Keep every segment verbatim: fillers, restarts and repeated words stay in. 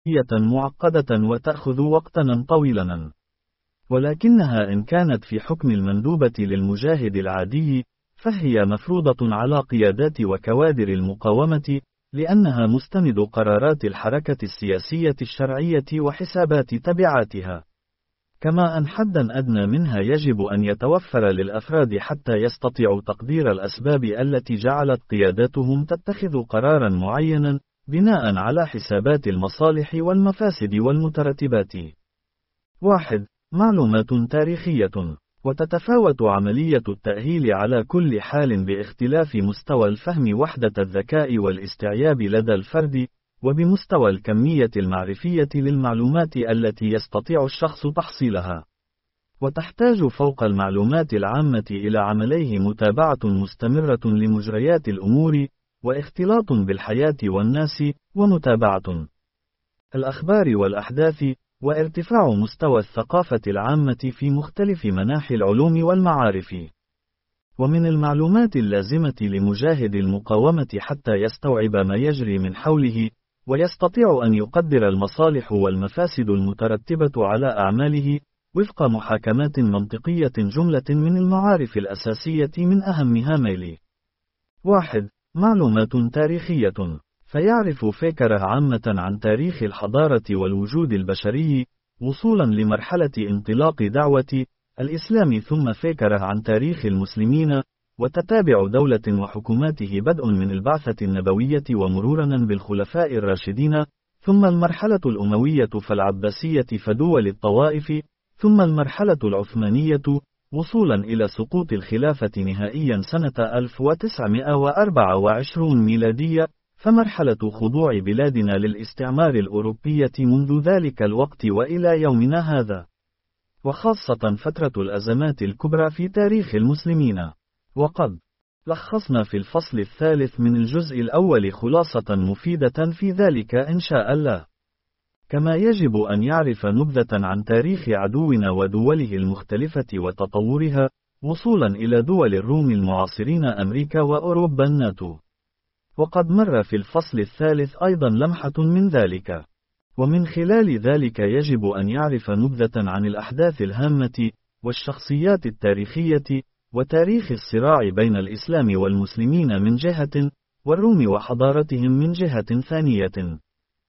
معقدة وتأخذ وقتا طويلا. ولكنها إن كانت في حكم المندوبة للمجاهد العادي، فهي مفروضة على قيادات وكوادر المقاومة، لأنها مستند قرارات الحركة السياسية الشرعية وحسابات تبعاتها. كما أن حدا أدنى منها يجب أن يتوفر للأفراد حتى يستطيعوا تقدير الأسباب التي جعلت قياداتهم تتخذ قرارا معينا بناء على حسابات المصالح والمفاسد والمترتبات. واحد. معلومات تاريخية. وتتفاوت عملية التأهيل على كل حال باختلاف مستوى الفهم وحدة الذكاء والاستيعاب لدى الفرد، وبمستوى الكمية المعرفية للمعلومات التي يستطيع الشخص تحصيلها. وتحتاج فوق المعلومات العامة إلى عمليه متابعة مستمرة لمجريات الأمور، واختلاط بالحياة والناس، ومتابعة الأخبار والأحداث، وارتفاع مستوى الثقافة العامة في مختلف مناحي العلوم والمعارف. ومن المعلومات اللازمة لمجاهد المقاومة حتى يستوعب ما يجري من حوله، ويستطيع أن يقدر المصالح والمفاسد المترتبة على أعماله، وفق محاكمات منطقية جملة من المعارف الأساسية من أهمها ميلي. واحد. معلومات تاريخية. فيعرف فكرة عامة عن تاريخ الحضارة والوجود البشري، وصولا لمرحلة انطلاق دعوة الإسلام، ثم فكرة عن تاريخ المسلمين، وتتابع دولة وحكوماته بدء من البعثة النبوية ومرورا بالخلفاء الراشدين، ثم المرحلة الأموية فالعباسية فدول الطوائف، ثم المرحلة العثمانية، وصولا إلى سقوط الخلافة نهائيا سنة ألف وتسعمائة وأربعة وعشرين ميلادية، فمرحلة خضوع بلادنا للاستعمار الأوروبية منذ ذلك الوقت وإلى يومنا هذا، وخاصة فترة الأزمات الكبرى في تاريخ المسلمين. وقد لخصنا في الفصل الثالث من الجزء الأول خلاصة مفيدة في ذلك إن شاء الله. كما يجب أن يعرف نبذة عن تاريخ عدونا ودوله المختلفة وتطورها، وصولا إلى دول الروم المعاصرين أمريكا وأوروبا الناتو. وقد مر في الفصل الثالث أيضا لمحة من ذلك. ومن خلال ذلك يجب أن يعرف نبذة عن الأحداث الهامة، والشخصيات التاريخية، وتاريخ الصراع بين الإسلام والمسلمين من جهة، والروم وحضارتهم من جهة ثانية.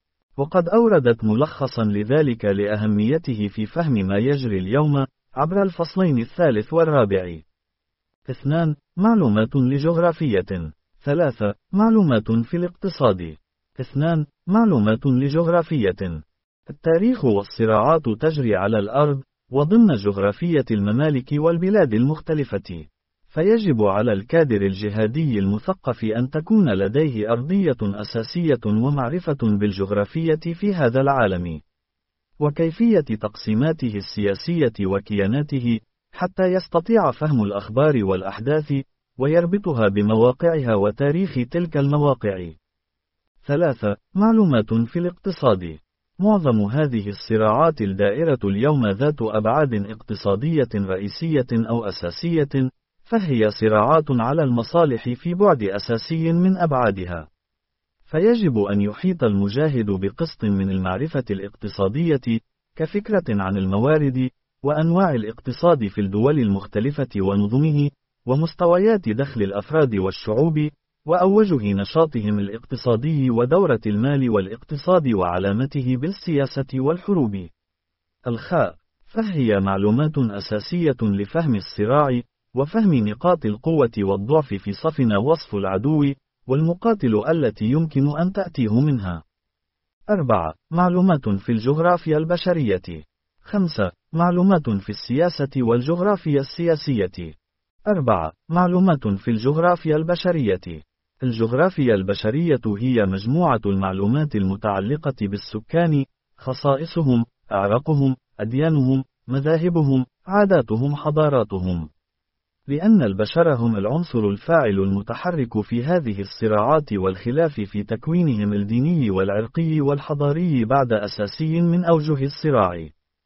وقد أوردت ملخصا لذلك لأهميته في فهم ما يجري اليوم عبر الفصلين الثالث والرابع. اثنان. معلومات لجغرافية. ثلاثة. معلومات في الاقتصاد. اثنان. معلومات لجغرافية. التاريخ والصراعات تجري على الأرض، وضمن جغرافية الممالك والبلاد المختلفة. فيجب على الكادر الجهادي المثقف أن تكون لديه أرضية أساسية ومعرفة بالجغرافية في هذا العالم، وكيفية تقسيماته السياسية وكياناته، حتى يستطيع فهم الأخبار والأحداث، ويربطها بمواقعها وتاريخ تلك المواقع. ثلاثة. معلومات في الاقتصاد. معظم هذه الصراعات الدائرة اليوم ذات أبعاد اقتصادية رئيسية أو أساسية، فهي صراعات على المصالح في بعد أساسي من أبعادها. فيجب أن يحيط المجاهد بقسط من المعرفة الاقتصادية، كفكرة عن الموارد، وأنواع الاقتصاد في الدول المختلفة ونظمه، ومستويات دخل الأفراد والشعوب، وأوجه نشاطهم الاقتصادي ودورة المال والاقتصاد وعلامته بالسياسة والحروب. الخاء. فهي معلومات أساسية لفهم الصراع، وفهم نقاط القوة والضعف في صفنا، وصف العدو، والمقاتل التي يمكن أن تأتيه منها. أربعة. معلومات في الجغرافيا البشرية. خمسة. معلومات في السياسة والجغرافيا السياسية. أربعة. معلومات في الجغرافيا البشرية. الجغرافيا البشرية هي مجموعة المعلومات المتعلقة بالسكان، خصائصهم، أعراقهم، أديانهم، مذاهبهم، عاداتهم، حضاراتهم. لأن البشر هم العنصر الفاعل المتحرك في هذه الصراعات والخلاف في تكوينهم الديني والعرقي والحضاري بعد أساسي من أوجه الصراع.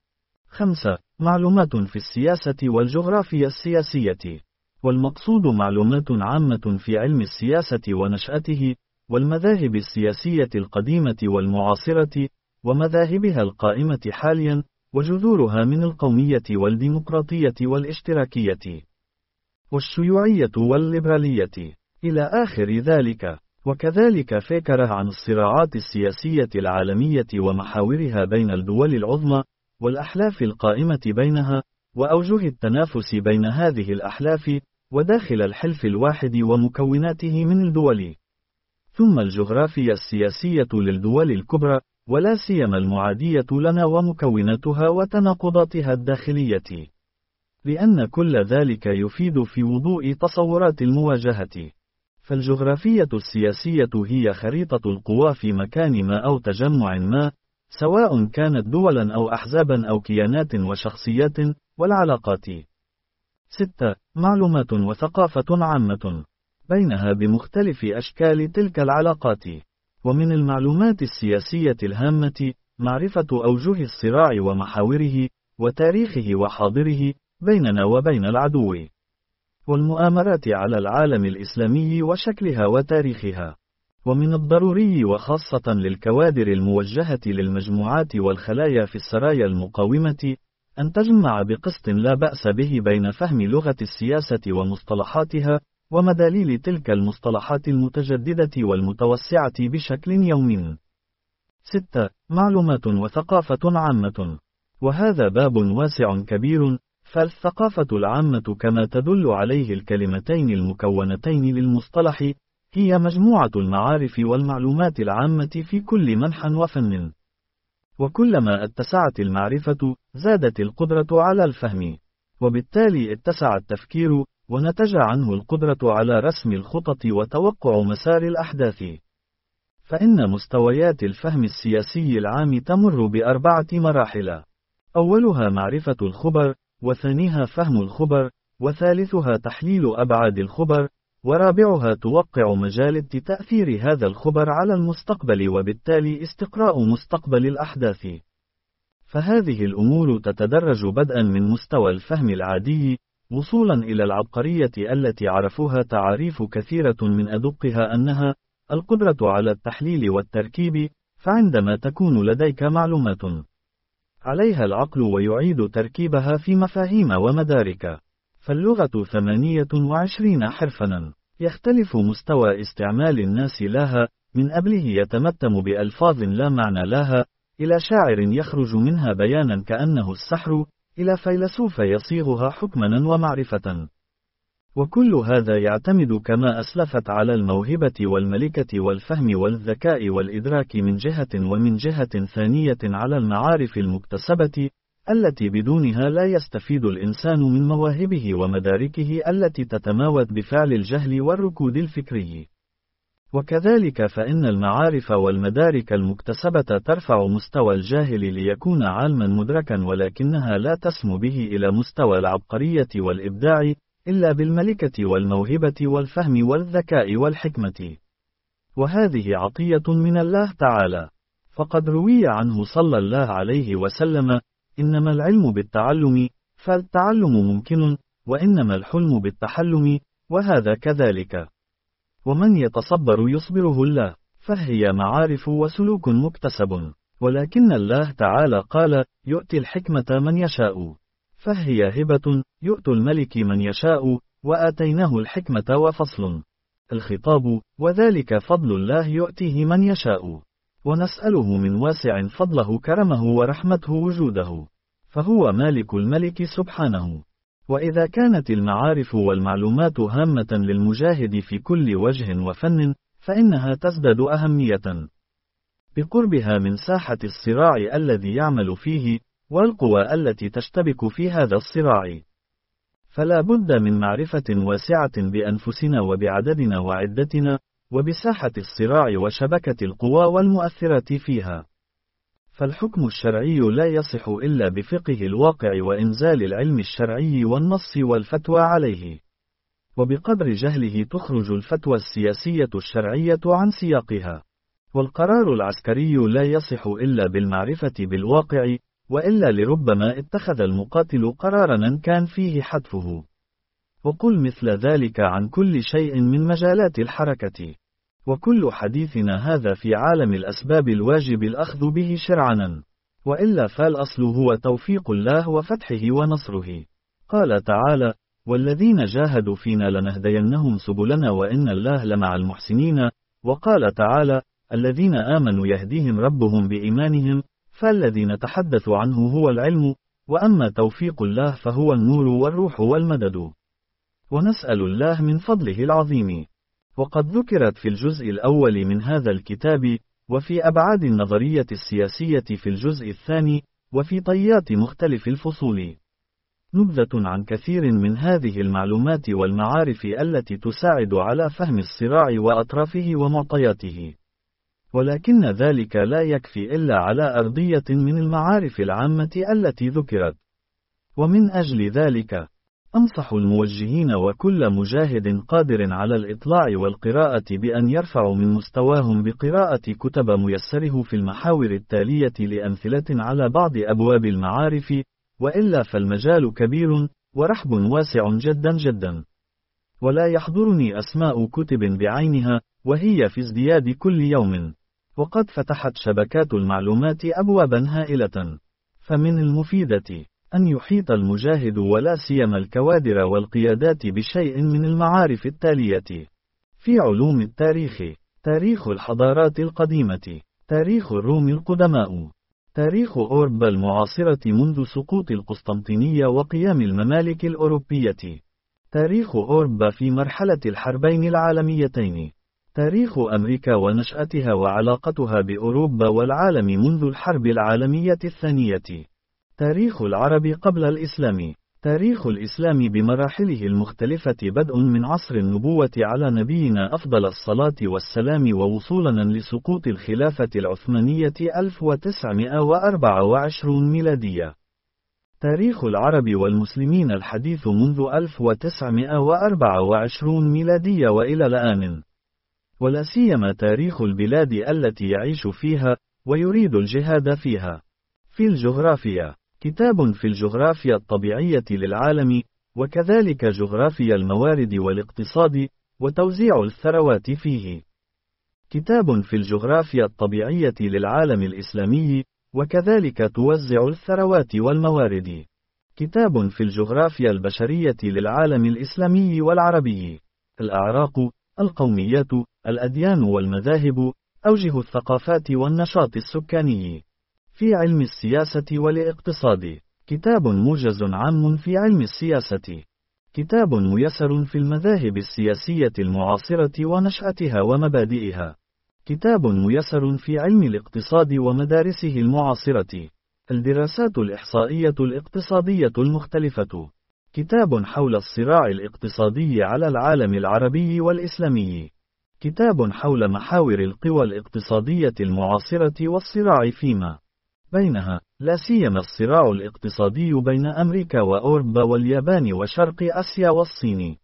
خمسة. معلومات في السياسة والجغرافيا السياسية. والمقصود معلومات عامة في علم السياسة ونشأته، والمذاهب السياسية القديمة والمعاصرة، ومذاهبها القائمة حاليا، وجذورها من القومية والديمقراطية والاشتراكية والشيوعية والليبرالية إلى آخر ذلك. وكذلك فكره عن الصراعات السياسية العالمية ومحاورها بين الدول العظمى، والأحلاف القائمة بينها، وأوجه التنافس بين هذه الأحلاف، وداخل الحلف الواحد ومكوناته من الدول. ثم الجغرافيا السياسية للدول الكبرى، ولا سيما المعادية لنا ومكوناتها وتناقضاتها الداخلية، لأن كل ذلك يفيد في وضوء تصورات المواجهة. فالجغرافية السياسية هي خريطة القوى في مكان ما أو تجمع ما، سواء كانت دولا أو أحزابا أو كيانات وشخصيات، والعلاقات. ستة. معلومات وثقافة عامة بينها بمختلف أشكال تلك العلاقات. ومن المعلومات السياسية الهامة معرفة أوجه الصراع ومحاوره، وتاريخه وحاضره، بيننا وبين العدو، والمؤامرات على العالم الإسلامي وشكلها وتاريخها. ومن الضروري وخاصة للكوادر الموجهة للمجموعات والخلايا في السرايا المقاومة أن تجمع بقسط لا بأس به بين فهم لغة السياسة ومصطلحاتها، ومداليل تلك المصطلحات المتجددة والمتوسعة بشكل يومي. ستة. معلومات وثقافة عامة. وهذا باب واسع كبير، فالثقافة العامة كما تدل عليه الكلمتين المكونتين للمصطلح هي مجموعة المعارف والمعلومات العامة في كل منحى وفن. وكلما اتسعت المعرفة زادت القدرة على الفهم، وبالتالي اتسع التفكير، ونتج عنه القدرة على رسم الخطط وتوقع مسار الأحداث. فإن مستويات الفهم السياسي العام تمر بأربعة مراحل: أولها معرفة الخبر، وثانيها فهم الخبر، وثالثها تحليل أبعاد الخبر، ورابعها توقع مجال تأثير هذا الخبر على المستقبل وبالتالي استقراء مستقبل الأحداث. فهذه الأمور تتدرج بدءا من مستوى الفهم العادي، وصولا إلى العبقرية التي عرفوها تعاريف كثيرة من أدقها أنها القدرة على التحليل والتركيب. فعندما تكون لديك معلومات عليها العقل ويعيد تركيبها في مفاهيم ومدارك، فاللغة ثمانية وعشرين حرفاً، يختلف مستوى استعمال الناس لها، من أبله يتمتم بألفاظ لا معنى لها، إلى شاعر يخرج منها بيانا كأنه السحر، إلى فيلسوف يصيغها حكما ومعرفة. وكل هذا يعتمد كما أسلفت على الموهبة والملكة والفهم والذكاء والإدراك من جهة، ومن جهة ثانية على المعارف المكتسبة، التي بدونها لا يستفيد الإنسان من مواهبه ومداركه التي تتماوت بفعل الجهل والركود الفكري. وكذلك فإن المعارف والمدارك المكتسبة ترفع مستوى الجاهل ليكون عالما مدركا، ولكنها لا تسمو به إلى مستوى العبقرية والإبداع إلا بالملكة والموهبة والفهم والذكاء والحكمة. وهذه عطية من الله تعالى، فقد روي عنه صلى الله عليه وسلم: إنما العلم بالتعلم، فالتعلم ممكن، وإنما الحلم بالتحلم، وهذا كذلك. ومن يتصبر يصبره الله، فهي معارف وسلوك مكتسب. ولكن الله تعالى قال: يؤتي الحكمة من يشاء، فهي هبة، يؤتي الملك من يشاء، وآتيناه الحكمة وفصل الخطاب، وذلك فضل الله يؤتيه من يشاء، ونسأله من واسع فضله كرمه ورحمته وجوده، فهو مالك الملك سبحانه. وإذا كانت المعارف والمعلومات هامة للمجاهد في كل وجه وفن، فإنها تزداد أهمية بقربها من ساحة الصراع الذي يعمل فيه، والقوى التي تشتبك في هذا الصراع. فلا بد من معرفة واسعة بأنفسنا وبعددنا وعدتنا، وبساحة الصراع وشبكة القوى والمؤثرات فيها. فالحكم الشرعي لا يصح إلا بفقه الواقع وإنزال العلم الشرعي والنص والفتوى عليه. وبقدر جهله تخرج الفتوى السياسية الشرعية عن سياقها. والقرار العسكري لا يصح إلا بالمعرفة بالواقع، وإلا لربما اتخذ المقاتل قرارا كان فيه حتفه. وقل مثل ذلك عن كل شيء من مجالات الحركة. وكل حديثنا هذا في عالم الأسباب الواجب الأخذ به شرعنا، وإلا فالأصل هو توفيق الله وفتحه ونصره. قال تعالى: والذين جاهدوا فينا لنهدينهم سبلنا وإن الله لمع المحسنين. وقال تعالى: الذين آمنوا يهديهم ربهم بإيمانهم، فالذي نتحدث عنه هو العلم، وأما توفيق الله فهو النور والروح والمدد. ونسأل الله من فضله العظيم. وقد ذكرت في الجزء الأول من هذا الكتاب، وفي أبعاد النظرية السياسية في الجزء الثاني، وفي طيات مختلف الفصول، نبذة عن كثير من هذه المعلومات والمعارف التي تساعد على فهم الصراع وأطرافه ومعطياته. ولكن ذلك لا يكفي إلا على أرضية من المعارف العامة التي ذكرت. ومن أجل ذلك، أنصح الموجهين وكل مجاهد قادر على الإطلاع والقراءة بأن يرفعوا من مستواهم بقراءة كتب ميسره في المحاور التالية لأمثلة على بعض أبواب المعارف، وإلا فالمجال كبير ورحب واسع جدا جدا. ولا يحضرني أسماء كتب بعينها، وهي في ازدياد كل يوم، وقد فتحت شبكات المعلومات أبوابا هائلة. فمن المفيدة أن يحيط المجاهد ولا سيما الكوادر والقيادات بشيء من المعارف التالية: في علوم التاريخ، تاريخ الحضارات القديمة، تاريخ الروم القدماء، تاريخ أوروبا المعاصرة منذ سقوط القسطنطينية وقيام الممالك الأوروبية، تاريخ أوروبا في مرحلة الحربين العالميتين، تاريخ أمريكا ونشأتها وعلاقتها بأوروبا والعالم منذ الحرب العالمية الثانية، تاريخ العرب قبل الإسلام، تاريخ الإسلام بمراحله المختلفة بدء من عصر النبوة على نبينا أفضل الصلاة والسلام ووصولا لسقوط الخلافة العثمانية ألف وتسعمائة وأربعة وعشرين ميلادية، تاريخ العرب والمسلمين الحديث منذ ألف وتسعمائة وأربعة وعشرين ميلادية وإلى الآن، ولا سيما تاريخ البلاد التي يعيش فيها ويريد الجهاد فيها. في الجغرافيا، كتاب في الجغرافيا الطبيعية للعالم، وكذلك جغرافيا الموارد والاقتصاد وتوزيع الثروات فيه. كتاب في الجغرافيا الطبيعية للعالم الإسلامي، وكذلك توزع الثروات والموارد. كتاب في الجغرافيا البشرية للعالم الإسلامي والعربي، الأعراق، القوميات، الأديان والمذاهب، أوجه الثقافات والنشاط السكاني. في علم السياسة والاقتصاد، كتاب موجز عام في علم السياسة. كتاب ميسر في المذاهب السياسية المعاصرة ونشأتها ومبادئها. كتاب ميسر في علم الاقتصاد ومدارسه المعاصرة. الدراسات الإحصائية الاقتصادية المختلفة. كتاب حول الصراع الاقتصادي على العالم العربي والإسلامي. كتاب حول محاور القوى الاقتصادية المعاصرة والصراع فيما بينها، لا سيما الصراع الاقتصادي بين أمريكا وأوروبا واليابان وشرق آسيا والصين.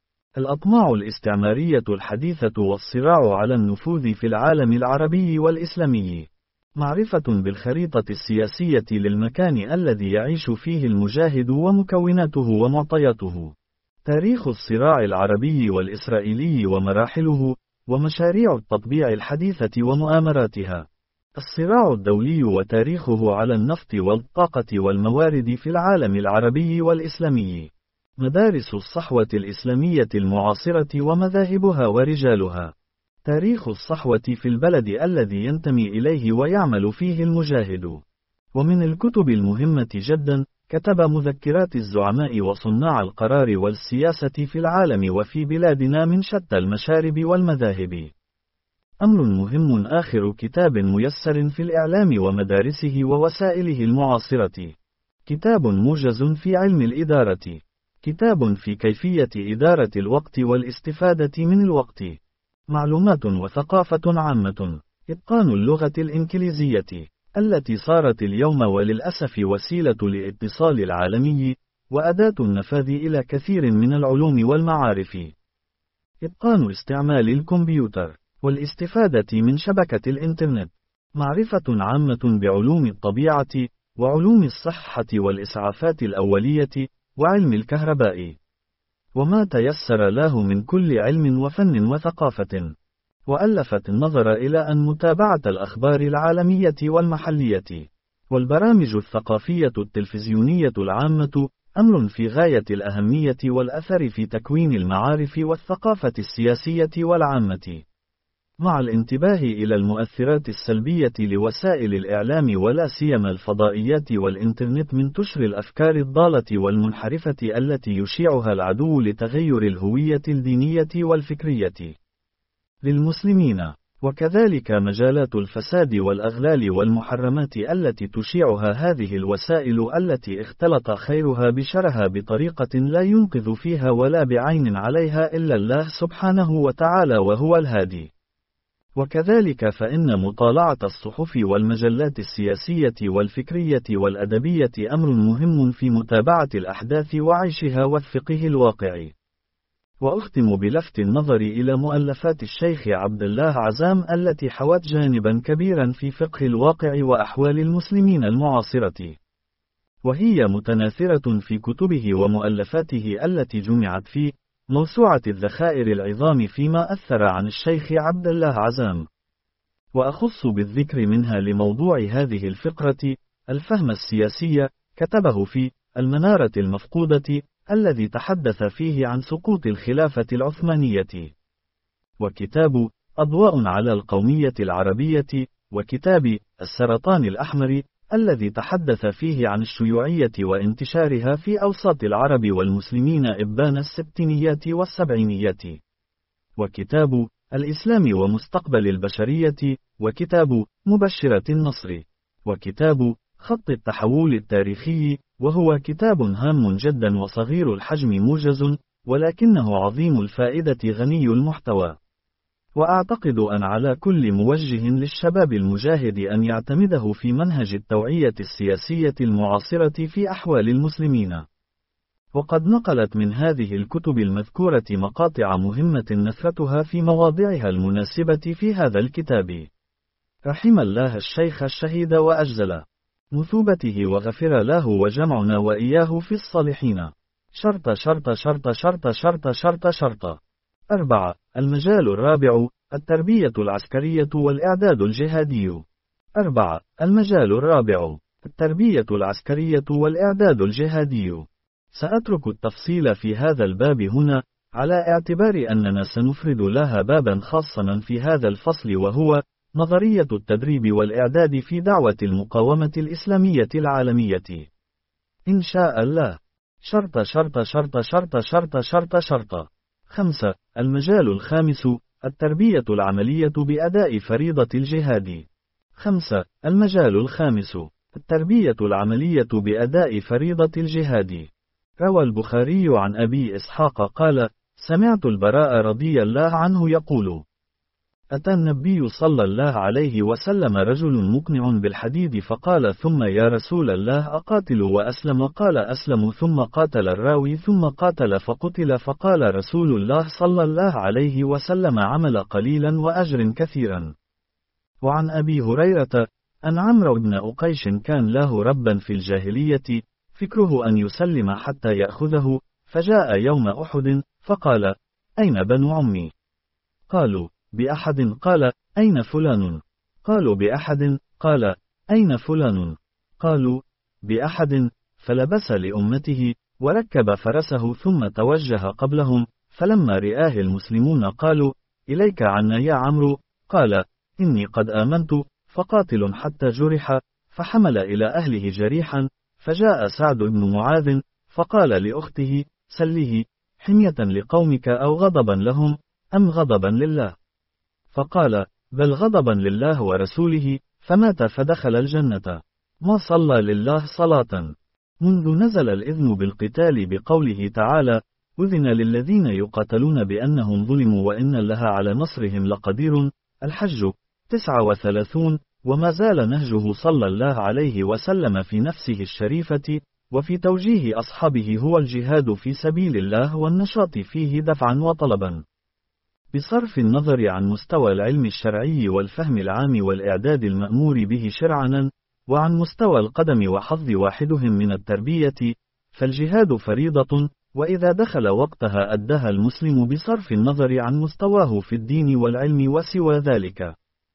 الأطماع الاستعمارية الحديثة والصراع على النفوذ في العالم العربي والإسلامي. معرفة بالخريطة السياسية للمكان الذي يعيش فيه المجاهد ومكوناته ومعطياته. تاريخ الصراع العربي والإسرائيلي ومراحله، ومشاريع التطبيع الحديثة ومؤامراتها. الصراع الدولي وتاريخه على النفط والطاقة والموارد في العالم العربي والإسلامي. مدارس الصحوة الإسلامية المعاصرة ومذاهبها ورجالها. تاريخ الصحوة في البلد الذي ينتمي إليه ويعمل فيه المجاهد. ومن الكتب المهمة جدا، كتب مذكرات الزعماء وصناع القرار والسياسة في العالم وفي بلادنا من شتى المشارب والمذاهب. أمر مهم آخر كتاب ميسر في الإعلام ومدارسه ووسائله المعاصرة. كتاب موجز في علم الإدارة. كتاب في كيفية إدارة الوقت والاستفادة من الوقت. معلومات وثقافة عامة. إتقان اللغة الإنجليزية، التي صارت اليوم وللأسف وسيلة الاتصال العالمي، وأداة النفاذ إلى كثير من العلوم والمعارف. إتقان استعمال الكمبيوتر، والاستفادة من شبكة الإنترنت. معرفة عامة بعلوم الطبيعة، وعلوم الصحة والإسعافات الأولية، وعلم الكهرباء. وما تيسر له من كل علم وفن وثقافة. وألفت النظر إلى أن متابعة الأخبار العالمية والمحلية والبرامج الثقافية التلفزيونية العامة أمر في غاية الأهمية والأثر في تكوين المعارف والثقافة السياسية والعامة، مع الانتباه إلى المؤثرات السلبية لوسائل الإعلام ولا سيما الفضائيات والإنترنت من تشر الأفكار الضالة والمنحرفة التي يشيعها العدو لتغير الهوية الدينية والفكرية للمسلمين، وكذلك مجالات الفساد والأغلال والمحرمات التي تشيعها هذه الوسائل التي اختلط خيرها بشرها بطريقة لا ينقذ فيها ولا بعين عليها إلا الله سبحانه وتعالى وهو الهادي. وكذلك فإن مطالعة الصحف والمجلات السياسية والفكرية والأدبية أمر مهم في متابعة الأحداث وعيشها والفقه الواقعي. وأختم بلفت النظر إلى مؤلفات الشيخ عبد الله عزام التي حوت جانبا كبيرا في فقه الواقع وأحوال المسلمين المعاصرة، وهي متناثرة في كتبه ومؤلفاته التي جمعت في موسوعة الذخائر العظام فيما أثر عن الشيخ عبد الله عزام. وأخص بالذكر منها لموضوع هذه الفقرة الفهم السياسي، كتبه في المنارة المفقودة الذي تحدث فيه عن سقوط الخلافة العثمانية، وكتاب أضواء على القومية العربية، وكتاب السرطان الأحمر الذي تحدث فيه عن الشيوعية وانتشارها في أوساط العرب والمسلمين إبان الستينيات والسبعينيات، وكتاب الإسلام ومستقبل البشرية، وكتاب مبشرة النصر، وكتاب خط التحول التاريخي، وهو كتاب هام جدا وصغير الحجم موجز، ولكنه عظيم الفائدة غني المحتوى. وأعتقد أن على كل موجه للشباب المجاهد أن يعتمده في منهج التوعية السياسية المعاصرة في أحوال المسلمين. وقد نقلت من هذه الكتب المذكورة مقاطع مهمة نثرتها في مواضعها المناسبة في هذا الكتاب. رحم الله الشيخ الشهيد وأجزل مثوبته وغفر له وجمعنا وإياه في الصالحين. شرط شرط شرط شرط شرط شرط شرط. أربعة. المجال الرابع التربية العسكرية والإعداد الجهادي. أربعة. المجال الرابع التربية العسكرية والإعداد الجهادي. سأترك التفصيل في هذا الباب هنا، على اعتبار أننا سنفرد لها بابا خاصا في هذا الفصل، وهو نظرية التدريب والإعداد في دعوة المقاومة الإسلامية العالمية إن شاء الله. شرط شرط شرط شرط شرط شرط شرط. خمسة. المجال الخامس التربية العملية بأداء فريضة الجهاد. خمسة. المجال الخامس التربية العملية بأداء فريضة الجهاد. روى البخاري عن أبي إسحاق قال: سمعت البراء رضي الله عنه يقول: أتى النبي صلى الله عليه وسلم رجل مقنع بالحديد فقال: ثم يا رسول الله أقاتل وأسلم؟ قال: أسلم ثم قاتل الراوي ثم قاتل فقتل. فقال رسول الله صلى الله عليه وسلم: عمل قليلا وأجر كثيرا. وعن أبي هريرة أن عمرو بن أقيش كان له ربا في الجاهلية فكره أن يسلم حتى يأخذه، فجاء يوم أحد فقال: أين بنو عمي؟ قالوا: بأحد. قال: أين فلان؟ قالوا: بأحد. قال: أين فلان؟ قالوا: بأحد. فلبس لأمته وركب فرسه ثم توجه قبلهم، فلما رآه المسلمون قالوا: إليك عنا يا عمرو. قال: إني قد آمنت. فقاتل حتى جرح، فحمل إلى أهله جريحا، فجاء سعد بن معاذ فقال لأخته: سليه حمية لقومك أو غضبا لهم أم غضبا لله؟ فقال: بل غضبا لله ورسوله، فمات فدخل الجنة. ما صلى لله صلاة منذ نزل الإذن بالقتال بقوله تعالى: أذن للذين يقاتلون بأنهم ظلموا وإن الله على نصرهم لقدير. الحج تسعة وثلاثون. وما زال نهجه صلى الله عليه وسلم في نفسه الشريفة وفي توجيه أصحابه هو الجهاد في سبيل الله والنشاط فيه دفعا وطلبا، بصرف النظر عن مستوى العلم الشرعي والفهم العام والإعداد المأمور به شرعا، وعن مستوى القدم وحظ واحدهم من التربية. فالجهاد فريضة، وإذا دخل وقتها أدها المسلم بصرف النظر عن مستواه في الدين والعلم وسوى ذلك.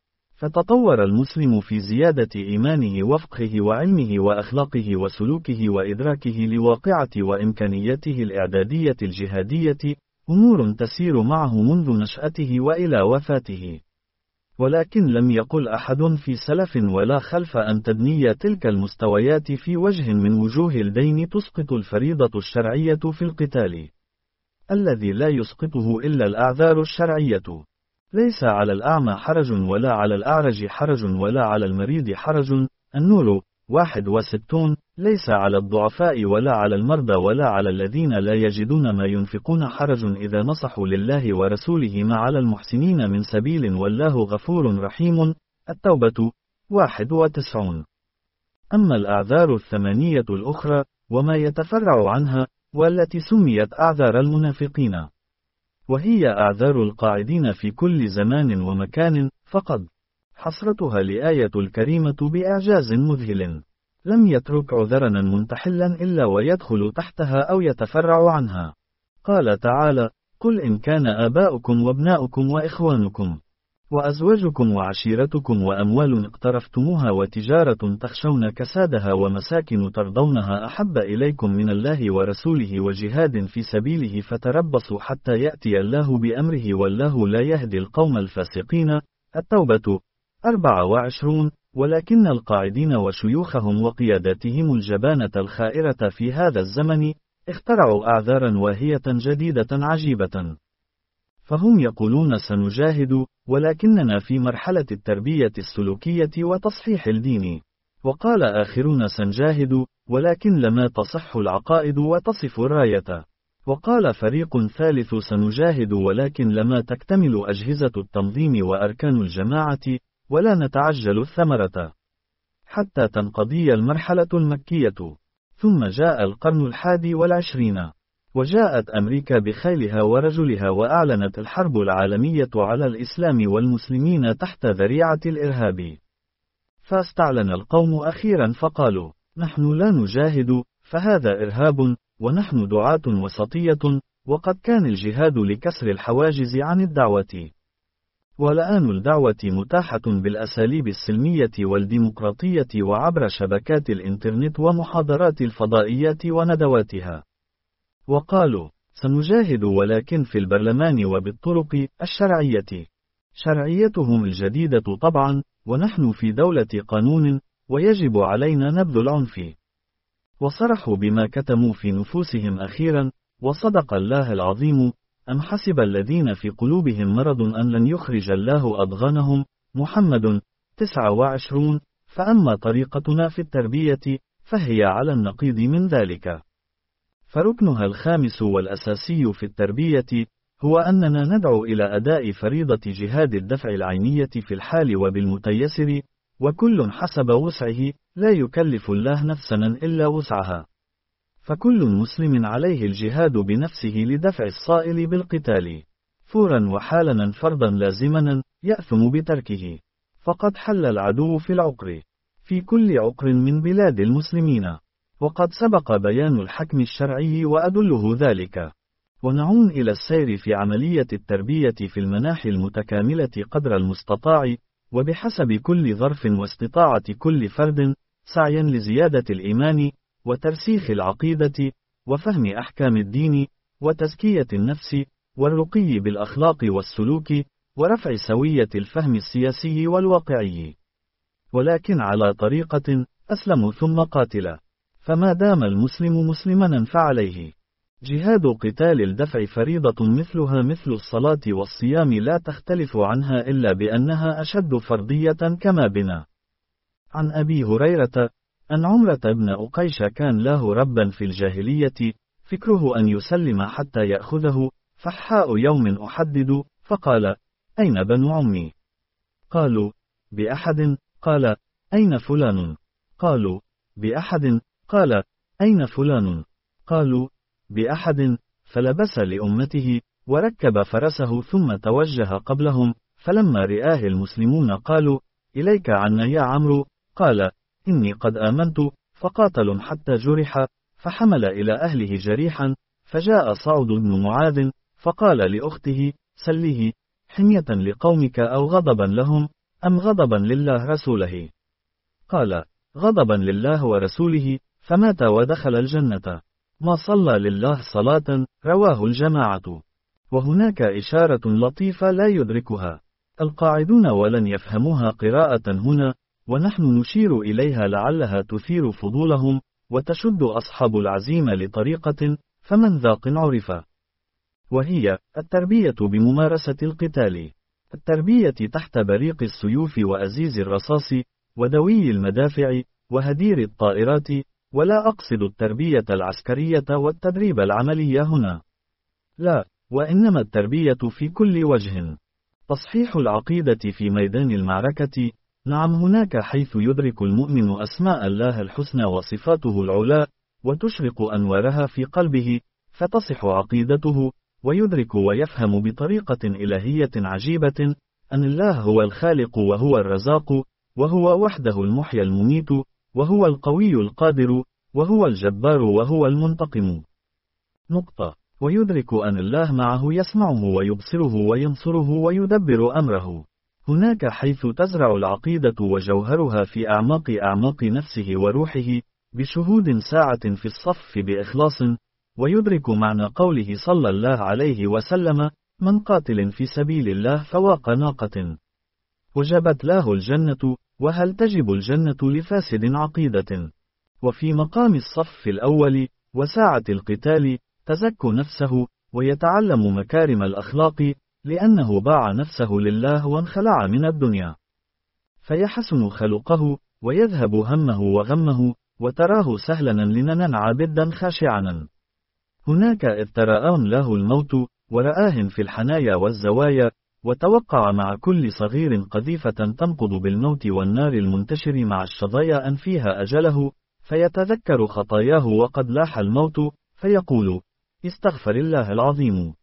فتطور المسلم في زيادة إيمانه وفقه وعلمه وأخلاقه وسلوكه وإدراكه لواقعة وإمكانياته الإعدادية الجهادية، أمور تسير معه منذ نشأته وإلى وفاته. ولكن لم يقل أحد في سلف ولا خلف أن تدني تلك المستويات في وجه من وجوه الدين تسقط الفريضة الشرعية في القتال، الذي لا يسقطه إلا الأعذار الشرعية. ليس على الأعمى حرج ولا على الأعرج حرج ولا على المريض حرج. النور واحد وستون. ليس على الضعفاء ولا على المرضى ولا على الذين لا يجدون ما ينفقون حرج إذا نصحوا لله ورسوله ما على المحسنين من سبيل والله غفور رحيم. التوبة واحد وتسعون. أما الأعذار الثمانية الأخرى وما يتفرع عنها والتي سميت أعذار المنافقين، وهي أعذار القاعدين في كل زمان ومكان، فقد حصرتها لآية الكريمة بإعجاز مذهل، لم يترك عذرنا منتحلا إلا ويدخل تحتها أو يتفرع عنها. قال تعالى: قل إن كان آباؤكم وابناؤكم وإخوانكم وأزواجكم وعشيرتكم وأموال اقترفتموها وتجارة تخشون كسادها ومساكن ترضونها أحب إليكم من الله ورسوله وجهاد في سبيله فتربصوا حتى يأتي الله بأمره والله لا يهدي القوم الفاسقين. التوبة أربعة وعشرون. ولكن القاعدين وشيوخهم وقياداتهم الجبانة الخائرة في هذا الزمن اخترعوا أعذارا واهية جديدة عجيبة، فهم يقولون سنجاهد، ولكننا في مرحلة التربية السلوكية وتصحيح الدين. وقال آخرون سنجاهد، ولكن لما تصح العقائد وتصف الراية. وقال فريق ثالث سنجاهد ولكن لما تكتمل أجهزة التنظيم وأركان الجماعة، ولا نتعجل الثمرة حتى تنقضي المرحلة المكية. ثم جاء القرن الحادي والعشرين، وجاءت أمريكا بخيلها ورجلها وأعلنت الحرب العالمية على الإسلام والمسلمين تحت ذريعة الإرهاب. فاستعلن القوم أخيرا فقالوا: نحن لا نجاهد، فهذا إرهاب، ونحن دعاة وسطية، وقد كان الجهاد لكسر الحواجز عن الدعوة. والآن الدعوة متاحة بالأساليب السلمية والديمقراطية وعبر شبكات الإنترنت ومحاضرات الفضائيات وندواتها. وقالوا: سنجاهد ولكن في البرلمان وبالطرق الشرعية. شرعيتهم الجديدة طبعا، ونحن في دولة قانون، ويجب علينا نبذ العنف. وصرحوا بما كتموا في نفوسهم أخيرا، وصدق الله العظيم: أم حسب الذين في قلوبهم مرض أن لن يخرج الله أضغانهم. محمد تسعة وعشرون. فأما طريقتنا في التربية فهي على النقيض من ذلك. فركنها الخامس والأساسي في التربية هو أننا ندعو إلى أداء فريضة جهاد الدفع العينية في الحال وبالمتيسر، وكل حسب وسعه، لا يكلف الله نفسا إلا وسعها. فكل مسلم عليه الجهاد بنفسه لدفع الصائل بالقتال، فورا وحالا فرضا لازما، يأثم بتركه. فقد حل العدو في العقر، في كل عقر من بلاد المسلمين، وقد سبق بيان الحكم الشرعي وأدله ذلك. ونعون إلى السير في عملية التربية في المناحي المتكاملة قدر المستطاع، وبحسب كل ظرف واستطاعة كل فرد، سعيا لزيادة الإيمان، وترسيخ العقيدة، وفهم أحكام الدين، وتزكية النفس، والرقي بالأخلاق والسلوك، ورفع سوية الفهم السياسي والواقعي. ولكن على طريقة أسلم ثم قاتل. فما دام المسلم مسلما فعليه جهاد قتال الدفع فريضة مثلها مثل الصلاة والصيام، لا تختلف عنها إلا بأنها أشد فرضية كما بنا. عن أبي هريرة أن عمرة بن أقيش كان له ربا في الجاهلية، فكره أن يسلم حتى يأخذه، فحاء يوم أحدد، فقال: أين بنو عمي؟ قالوا: بأحد. قال: أين فلان؟ قالوا: بأحد. قال: أين فلان؟ قالوا: بأحد. فلبس لأمته، وركب فرسه ثم توجه قبلهم، فلما رآه المسلمون قالوا: إليك عنا يا عمرو. قال: إني قد آمنت. فقاتل حتى جرح، فحمل إلى أهله جريحا، فجاء سعد بن معاذ، فقال لأخته: سله، حمية لقومك أو غضبا لهم، أم غضبا لله رسوله؟ قال: غضبا لله ورسوله، فمات ودخل الجنة. ما صلى لله صلاة، رواه الجماعة. وهناك إشارة لطيفة لا يدركها القاعدون ولن يفهموها قراءة هنا، ونحن نشير إليها لعلها تثير فضولهم، وتشد أصحاب العزيمة لطريقة، فمن ذاق عرف، وهي التربية بممارسة القتال. التربية تحت بريق السيوف وأزيز الرصاص ودوي المدافع وهدير الطائرات، ولا أقصد التربية العسكرية والتدريب العملي هنا، لا، وإنما التربية في كل وجه. تصحيح العقيدة في ميدان المعركة، نعم، هناك حيث يدرك المؤمن أسماء الله الحسنى وصفاته العلى، وتشرق أنوارها في قلبه، فتصح عقيدته، ويدرك ويفهم بطريقة إلهية عجيبة أن الله هو الخالق وهو الرزاق، وهو وحده المحيي المميت، وهو القوي القادر، وهو الجبار وهو المنتقم. نقطة. ويدرك أن الله معه يسمعه ويبصره وينصره ويدبر أمره. هناك حيث تزرع العقيدة وجوهرها في أعماق أعماق نفسه وروحه، بشهود ساعة في الصف بإخلاص، ويدرك معنى قوله صلى الله عليه وسلم: من قاتل في سبيل الله فواق ناقة وجبت له الجنة. وهل تجب الجنة لفاسد عقيدة؟ وفي مقام الصف الأول وساعة القتال تزكى نفسه ويتعلم مكارم الأخلاق، لأنه باع نفسه لله وانخلع من الدنيا، فيحسن خلقه ويذهب همه وغمه، وتراه سهلا لننا عابدا خاشعا. هناك إذ تراءهم له الموت ورآهم في الحنايا والزوايا، وتوقع مع كل صغير قذيفة تنقض بالموت والنار المنتشر مع الشظايا أن فيها أجله، فيتذكر خطاياه وقد لاح الموت، فيقول: استغفر الله العظيم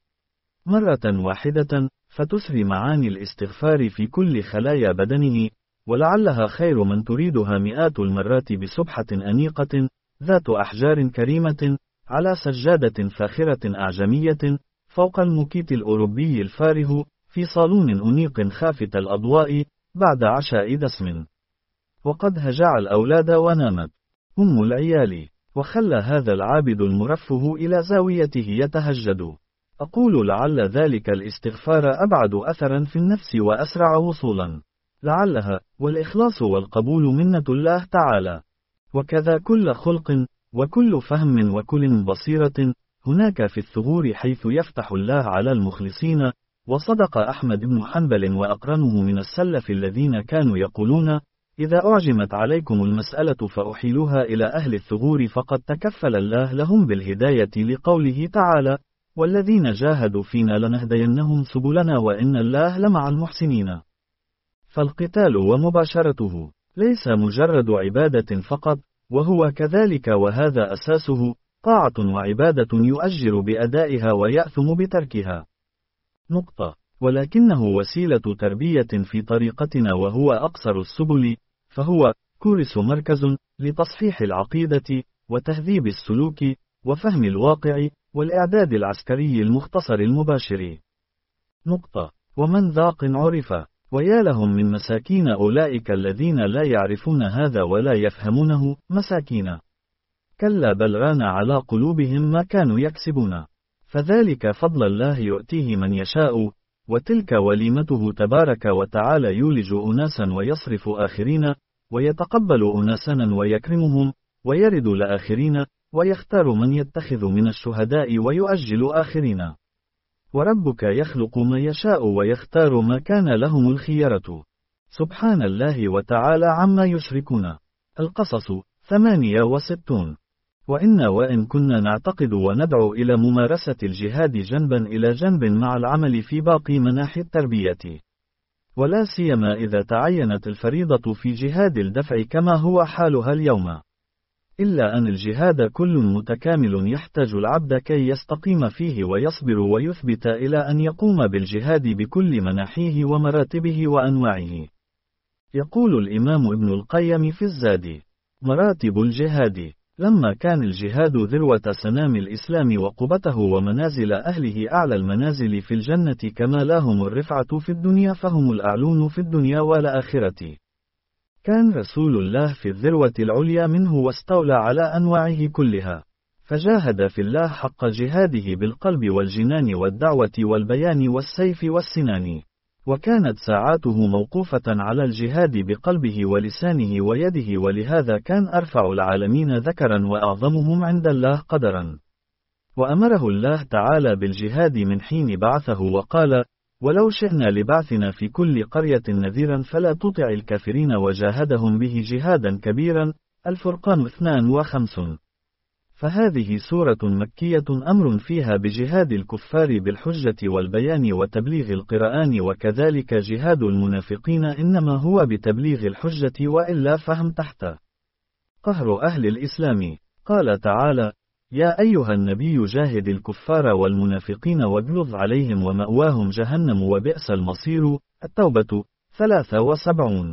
مرة واحدة، فتسري معاني الاستغفار في كل خلايا بدنه، ولعلها خير من تريدها مئات المرات بسبحة أنيقة ذات أحجار كريمة على سجادة فاخرة أعجمية فوق المكيت الأوروبي الفارغ في صالون أنيق خافت الأضواء بعد عشاء دسم. وقد هجع الأولاد ونامت أم العيال، وخلى هذا العابد المرفه إلى زاويته يتهجد. أقول لعل ذلك الاستغفار أبعد أثرا في النفس وأسرع وصولا، لعلها والإخلاص والقبول منة الله تعالى. وكذا كل خلق وكل فهم وكل بصيرة، هناك في الثغور حيث يفتح الله على المخلصين. وصدق أحمد بن حنبل وأقرنه من السلف الذين كانوا يقولون: إذا أعجمت عليكم المسألة فأحيلوها إلى أهل الثغور، فقد تكفل الله لهم بالهداية، لقوله تعالى: والذين جاهدوا فينا لنهدينهم سبلنا وإن الله لمع المحسنين. فالقتال ومباشرته ليس مجرد عبادة فقط، وهو كذلك، وهذا أساسه طاعة وعبادة يؤجر بأدائها ويأثم بتركها. نقطة. ولكنه وسيلة تربية في طريقتنا، وهو أقصر السبل، فهو كورس مركز لتصحيح العقيدة وتهذيب السلوك وفهم الواقع والإعداد العسكري المختصر المباشر. نقطة. ومن ذاق عرف، ويا لهم من مساكين أولئك الذين لا يعرفون هذا ولا يفهمونه. مساكين، كلا بل ران على قلوبهم ما كانوا يكسبون. فذلك فضل الله يؤتيه من يشاء، وتلك وليمته تبارك وتعالى، يولج أناسا ويصرف آخرين، ويتقبل أناسا ويكرمهم، ويرد لآخرين، ويختار من يتخذ من الشهداء ويؤجل آخرين. وربك يخلق ما يشاء ويختار ما كان لهم الخيرة، سبحان الله وتعالى عما يشركون. القصص ثمانية وستون. وإن وإن كنا نعتقد وندعو إلى ممارسة الجهاد جنبا إلى جنب مع العمل في باقي مناحي التربية، ولا سيما إذا تعينت الفريضة في جهاد الدفع كما هو حالها اليوم، إلا أن الجهاد كل متكامل يحتاج العبد كي يستقيم فيه ويصبر ويثبت إلى أن يقوم بالجهاد بكل مناحيه ومراتبه وأنواعه. يقول الإمام ابن القيم في الزاد: مراتب الجهاد لما كان الجهاد ذروة سنام الإسلام وقبته ومنازل أهله أعلى المنازل في الجنة كما لهم الرفعة في الدنيا فهم الأعلون في الدنيا والآخرة. كان رسول الله في الذروة العليا منه واستولى على أنواعه كلها، فجاهد في الله حق جهاده بالقلب والجنان والدعوة والبيان والسيف والسنان، وكانت ساعاته موقوفة على الجهاد بقلبه ولسانه ويده، ولهذا كان أرفع العالمين ذكرا وأعظمهم عند الله قدرا. وأمره الله تعالى بالجهاد من حين بعثه وقال: ولو شئنا لبعثنا في كل قرية نذيرا فلا تطع الكافرين وجاهدهم به جهادا كبيرا. الفرقان اثنان وخمسون. فهذه سورة مكية أمر فيها بجهاد الكفار بالحجة والبيان وتبليغ القرآن، وكذلك جهاد المنافقين إنما هو بتبليغ الحجة وإلا فهم تحت قهر أهل الإسلام. قال تعالى: يا أيها النبي جاهد الكفار والمنافقين واغلظ عليهم ومأواهم جهنم وبئس المصير. التوبة ثلاثة وسبعون.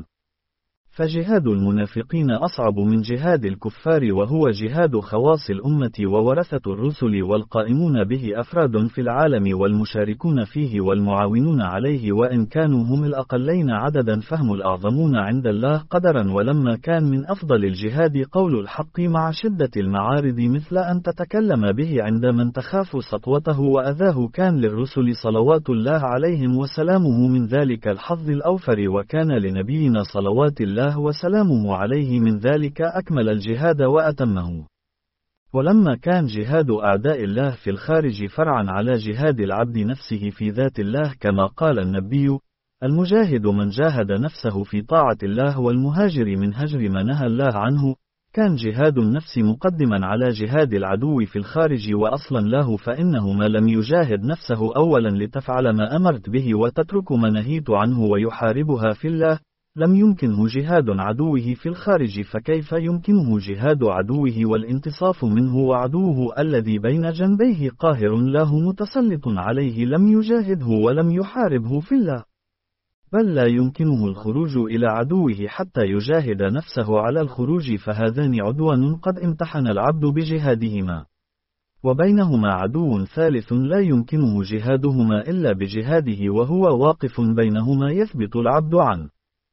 فجهاد المنافقين أصعب من جهاد الكفار، وهو جهاد خواص الأمة وورثة الرسل والقائمون به أفراد في العالم والمشاركون فيه والمعاونون عليه، وإن كانوا هم الأقلين عددا فهم الأعظمون عند الله قدرا. ولما كان من أفضل الجهاد قول الحق مع شدة المعارض مثل أن تتكلم به عند من تخاف سطوته وأذاه، كان للرسل صلوات الله عليهم وسلامه من ذلك الحظ الأوفر، وكان لنبينا صلوات الله وسلامه عليه من ذلك أكمل الجهاد وأتمه. ولما كان جهاد أعداء الله في الخارج فرعا على جهاد العبد نفسه في ذات الله، كما قال النبي: المجاهد من جاهد نفسه في طاعة الله، والمهاجر من هجر ما نهى الله عنه. كان جهاد النفس مقدما على جهاد العدو في الخارج وأصلا له، فإنه ما لم يجاهد نفسه أولا لتفعل ما أمرت به وتترك ما نهيت عنه ويحاربها في الله، لم يمكنه جهاد عدوه في الخارج، فكيف يمكنه جهاد عدوه والانتصاف منه؟ وعدوه الذي بين جنبيه قاهر له متسلط عليه لم يجاهده ولم يحاربه في الله، بل لا يمكنه الخروج إلى عدوه حتى يجاهد نفسه على الخروج، فهذان عدوان قد امتحن العبد بجهادهما، وبينهما عدو ثالث لا يمكنه جهادهما إلا بجهاده، وهو واقف بينهما يثبت العبد عنه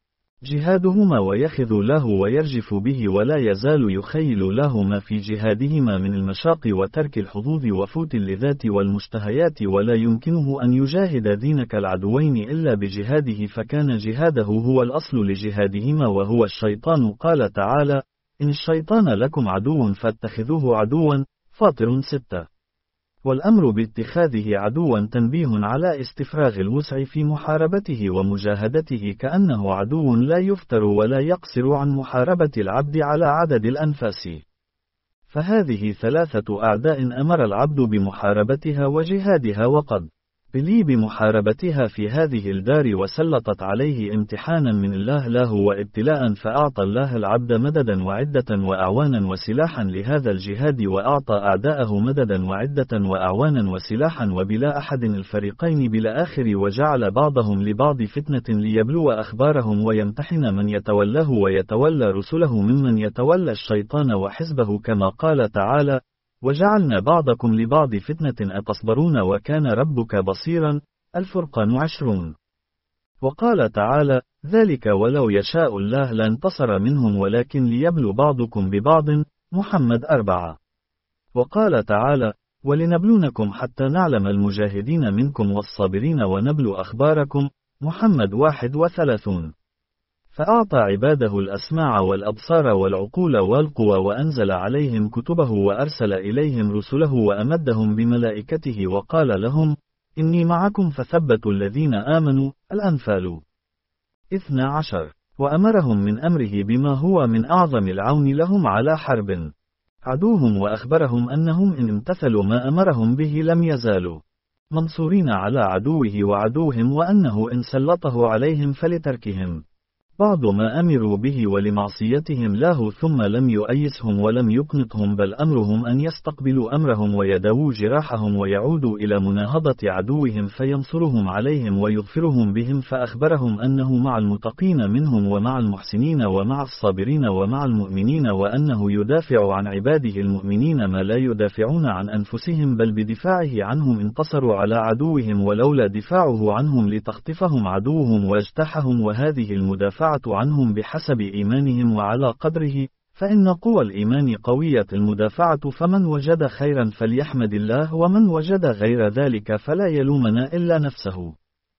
جهادهما ويخذ له ويرجف به، ولا يزال يخيل له ما في جهادهما من المشاق وترك الحظوظ وفوت اللذات والمشتهيات، ولا يمكنه أن يجاهد ذينك العدوين إلا بجهاده، فكان جهاده هو الأصل لجهادهما وهو الشيطان. قال تعالى: إن الشيطان لكم عدو فاتخذوه عدوا. فاطر ستة. والأمر باتخاذه عدوا تنبيه على استفراغ الوسع في محاربته ومجاهدته، كأنه عدو لا يفتر ولا يقصر عن محاربة العبد على عدد الأنفاس. فهذه ثلاثة أعداء أمر العبد بمحاربتها وجهادها، وقد بلي بمحاربتها في هذه الدار، وسلطت عليه امتحانا من الله له وابتلاء، فأعطى الله العبد مددا وعدة وأعوانا وسلاحا لهذا الجهاد، وأعطى أعداءه مددا وعدة وأعوانا وسلاحا وبلا أحد الفريقين بلا آخر، وجعل بعضهم لبعض فتنة ليبلو أخبارهم ويمتحن من يتولاه ويتولى رسله ممن يتولى الشيطان وحزبه، كما قال تعالى: وجعلنا بعضكم لبعض فتنة أتصبرون وكان ربك بصيرا. الفرقان عشرون. وقال تعالى: ذلك ولو يشاء الله لانتصر منهم ولكن ليبلو بعضكم ببعض. محمد أربعة. وقال تعالى: ولنبلونكم حتى نعلم المجاهدين منكم والصابرين ونبلو أخباركم. محمد واحد وثلاثون. فأعطى عباده الأسماع والأبصار والعقول والقوى، وأنزل عليهم كتبه وأرسل إليهم رسله وأمدهم بملائكته، وقال لهم: إني معكم فثبتوا الذين آمنوا. الأنفال اثنا عشر. وأمرهم من أمره بما هو من أعظم العون لهم على حرب عدوهم، وأخبرهم أنهم إن امتثلوا ما أمرهم به لم يزالوا منصورين على عدوه وعدوهم، وأنه إن سلطه عليهم فلتركهم بعض ما أمروا به ولمعصيتهم له ثم لم يؤيسهم ولم يقنطهم، بل أمرهم أن يستقبلوا أمرهم ويداووا جراحهم ويعودوا إلى مناهضة عدوهم فينصرهم عليهم ويغفرهم بهم، فأخبرهم أنه مع المتقين منهم ومع المحسنين ومع الصابرين ومع المؤمنين، وأنه يدافع عن عباده المؤمنين ما لا يدافعون عن أنفسهم، بل بدفاعه عنهم انتصروا على عدوهم، ولولا دفاعه عنهم لتخطفهم عدوهم واجتاحهم، وهذه المدافعة عنهم بحسب إيمانهم وعلى قدره، فإن قوى الإيمان قوية المدافعة، فمن وجد خيرا فليحمد الله، ومن وجد غير ذلك فلا يلومنا إلا نفسه.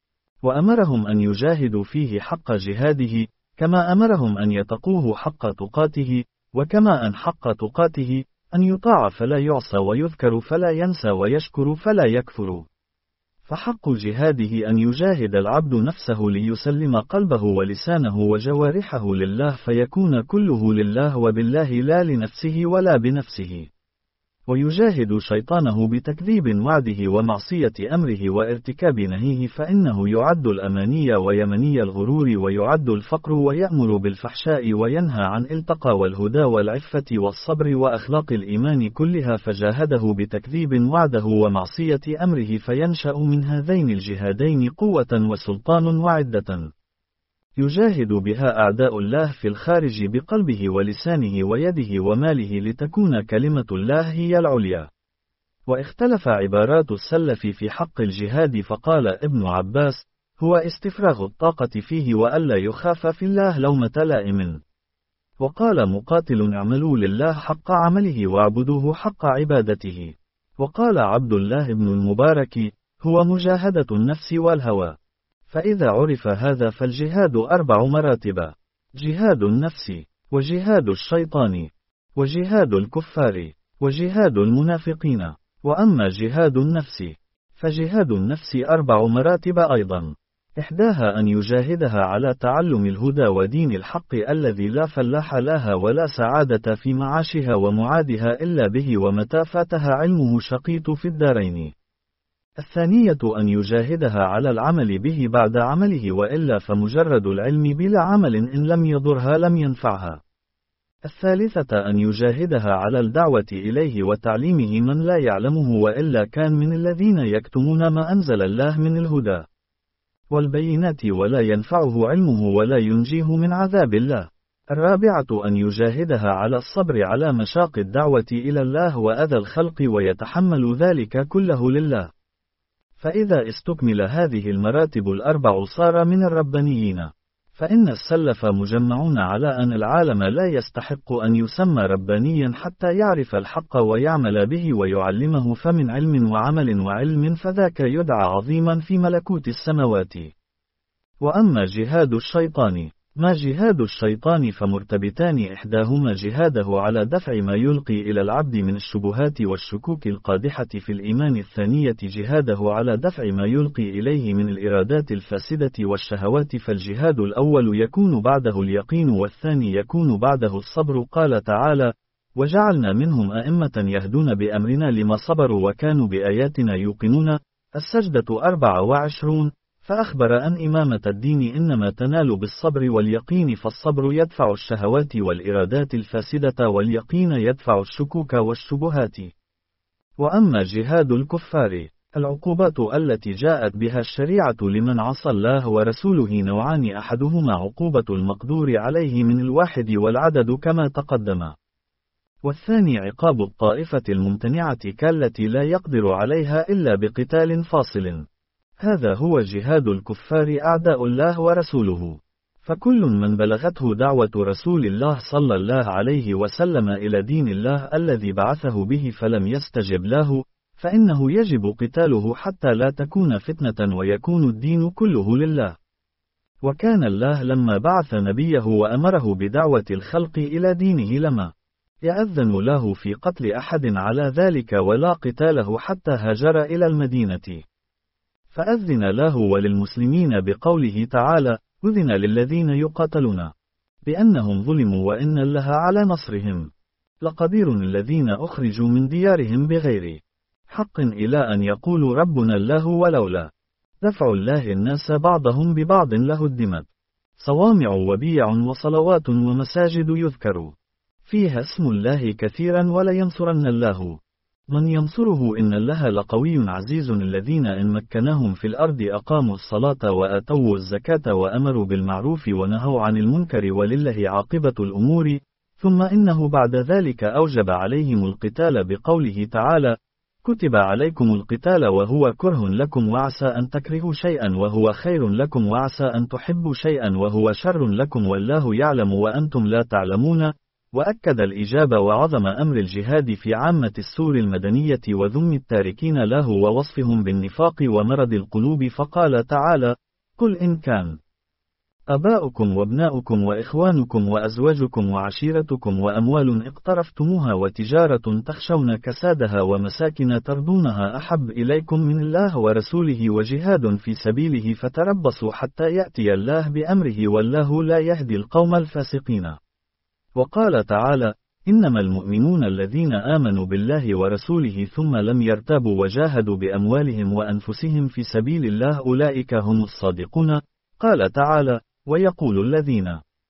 وأمرهم أن يجاهدوا فيه حق جهاده، كما أمرهم أن يتقوه حق تقاته، وكما أن حق تقاته أن يطاع فلا يعصى ويذكر فلا ينسى ويشكر فلا يكفر. فحق جهاده أن يجاهد العبد نفسه ليسلم قلبه ولسانه وجوارحه لله، فيكون كله لله وبالله لا لنفسه ولا بنفسه. ويجاهد شيطانه بتكذيب وعده ومعصية أمره وارتكاب نهيه، فإنه يعد الأماني ويمني الغرور، ويعد الفقر، ويأمر بالفحشاء وينهى عن التقى والهدى والعفة والصبر وأخلاق الإيمان كلها، فجاهده بتكذيب وعده ومعصية أمره، فينشأ من هذين الجهادين قوة وسلطان وعدة يجاهد بها أعداء الله في الخارج بقلبه ولسانه ويده وماله، لتكون كلمة الله هي العليا. واختلف عبارات السلف في حق الجهاد، فقال ابن عباس: هو استفراغ الطاقة فيه وألا يخاف في الله لومة لائم. وقال مقاتل: اعملوا لله حق عمله واعبدوه حق عبادته. وقال عبد الله بن المبارك: هو مجاهدة النفس والهوى. فإذا عرف هذا فالجهاد أربع مراتب: جهاد النفس، وجهاد الشيطان، وجهاد الكفار، وجهاد المنافقين. وأما جهاد النفس فجهاد النفس أربع مراتب أيضا: إحداها أن يجاهدها على تعلم الهدى ودين الحق الذي لا فلاح لها ولا سعادة في معاشها ومعادها إلا به، ومتى فاتها علمه شقيت في الدارين. الثانية أن يجاهدها على العمل به بعد عمله، وإلا فمجرد العلم بلا عمل إن لم يضرها لم ينفعها. الثالثة أن يجاهدها على الدعوة إليه وتعليمه من لا يعلمه، وإلا كان من الذين يكتمون ما أنزل الله من الهدى والبينات ولا ينفعه علمه ولا ينجيه من عذاب الله. الرابعة أن يجاهدها على الصبر على مشاق الدعوة إلى الله وأذى الخلق، ويتحمل ذلك كله لله. فإذا استكمل هذه المراتب الأربع صار من الربانيين. فإن السلف مجمعون على أن العالم لا يستحق أن يسمى ربانيا حتى يعرف الحق ويعمل به ويعلمه، فمن علم وعمل وعلم فذاك يدعى عظيما في ملكوت السماوات. وأما جهاد الشيطان، ما جهاد الشيطان فمرتبتان: إحداهما جهاده على دفع ما يلقي إلى العبد من الشبهات والشكوك القادحة في الإيمان، الثانية جهاده على دفع ما يلقي إليه من الإرادات الفاسدة والشهوات، فالجهاد الأول يكون بعده اليقين والثاني يكون بعده الصبر. قال تعالى: وجعلنا منهم أئمة يهدون بأمرنا لما صبروا وكانوا بآياتنا يوقنون. السجدة أربع وعشرون. فأخبر أن إمامة الدين إنما تنال بالصبر واليقين، فالصبر يدفع الشهوات والإرادات الفاسدة، واليقين يدفع الشكوك والشبهات. وأما جهاد الكفار، العقوبات التي جاءت بها الشريعة لمن عصى الله ورسوله نوعان: أحدهما عقوبة المقدور عليه من الواحد والعدد كما تقدم، والثاني عقاب الطائفة الممتنعة كالتي لا يقدر عليها إلا بقتال فاصل. هذا هو جهاد الكفار أعداء الله ورسوله. فكل من بلغته دعوة رسول الله صلى الله عليه وسلم إلى دين الله الذي بعثه به فلم يستجب له، فإنه يجب قتاله حتى لا تكون فتنة ويكون الدين كله لله. وكان الله لما بعث نبيه وأمره بدعوة الخلق إلى دينه لما يأذن له في قتل أحد على ذلك ولا قتاله حتى هاجر إلى المدينة. فأذن له وللمسلمين بقوله تعالى: أذن للذين يقاتلون بأنهم ظلموا وإن الله على نصرهم لقدير، الذين أخرجوا من ديارهم بغير حق إلى أن يقولوا ربنا الله ولولا دفع الله الناس بعضهم ببعض لهدمت صوامع وبيع وصلوات ومساجد يذكر فيها اسم الله كثيرا ولينصرن الله من ينصره إن الله لقوي عزيز. الذين إن مكناهم في الأرض أقاموا الصلاة وآتوا الزكاة وأمروا بالمعروف ونهوا عن المنكر ولله عاقبة الأمور. ثم إنه بعد ذلك أوجب عليهم القتال بقوله تعالى: كتب عليكم القتال وهو كره لكم وعسى أن تكرهوا شيئا وهو خير لكم وعسى أن تحبوا شيئا وهو شر لكم والله يعلم وأنتم لا تعلمون. وأكد الإجابة وعظم أمر الجهاد في عامة السور المدنية وذم التاركين له ووصفهم بالنفاق ومرض القلوب، فقال تعالى: قل إن كان آباؤكم وابناؤكم وإخوانكم وأزواجكم وعشيرتكم وأموال اقترفتموها وتجارة تخشون كسادها ومساكن ترضونها أحب إليكم من الله ورسوله وجهاد في سبيله فتربصوا حتى يأتي الله بأمره والله لا يهدي القوم الفاسقين. وقال تعالى: إنما المؤمنون الذين آمنوا بالله ورسوله ثم لم يرتابوا وجاهدوا بأموالهم وأنفسهم في سبيل الله أولئك هم الصادقون. قال تعالى: ويقول الذين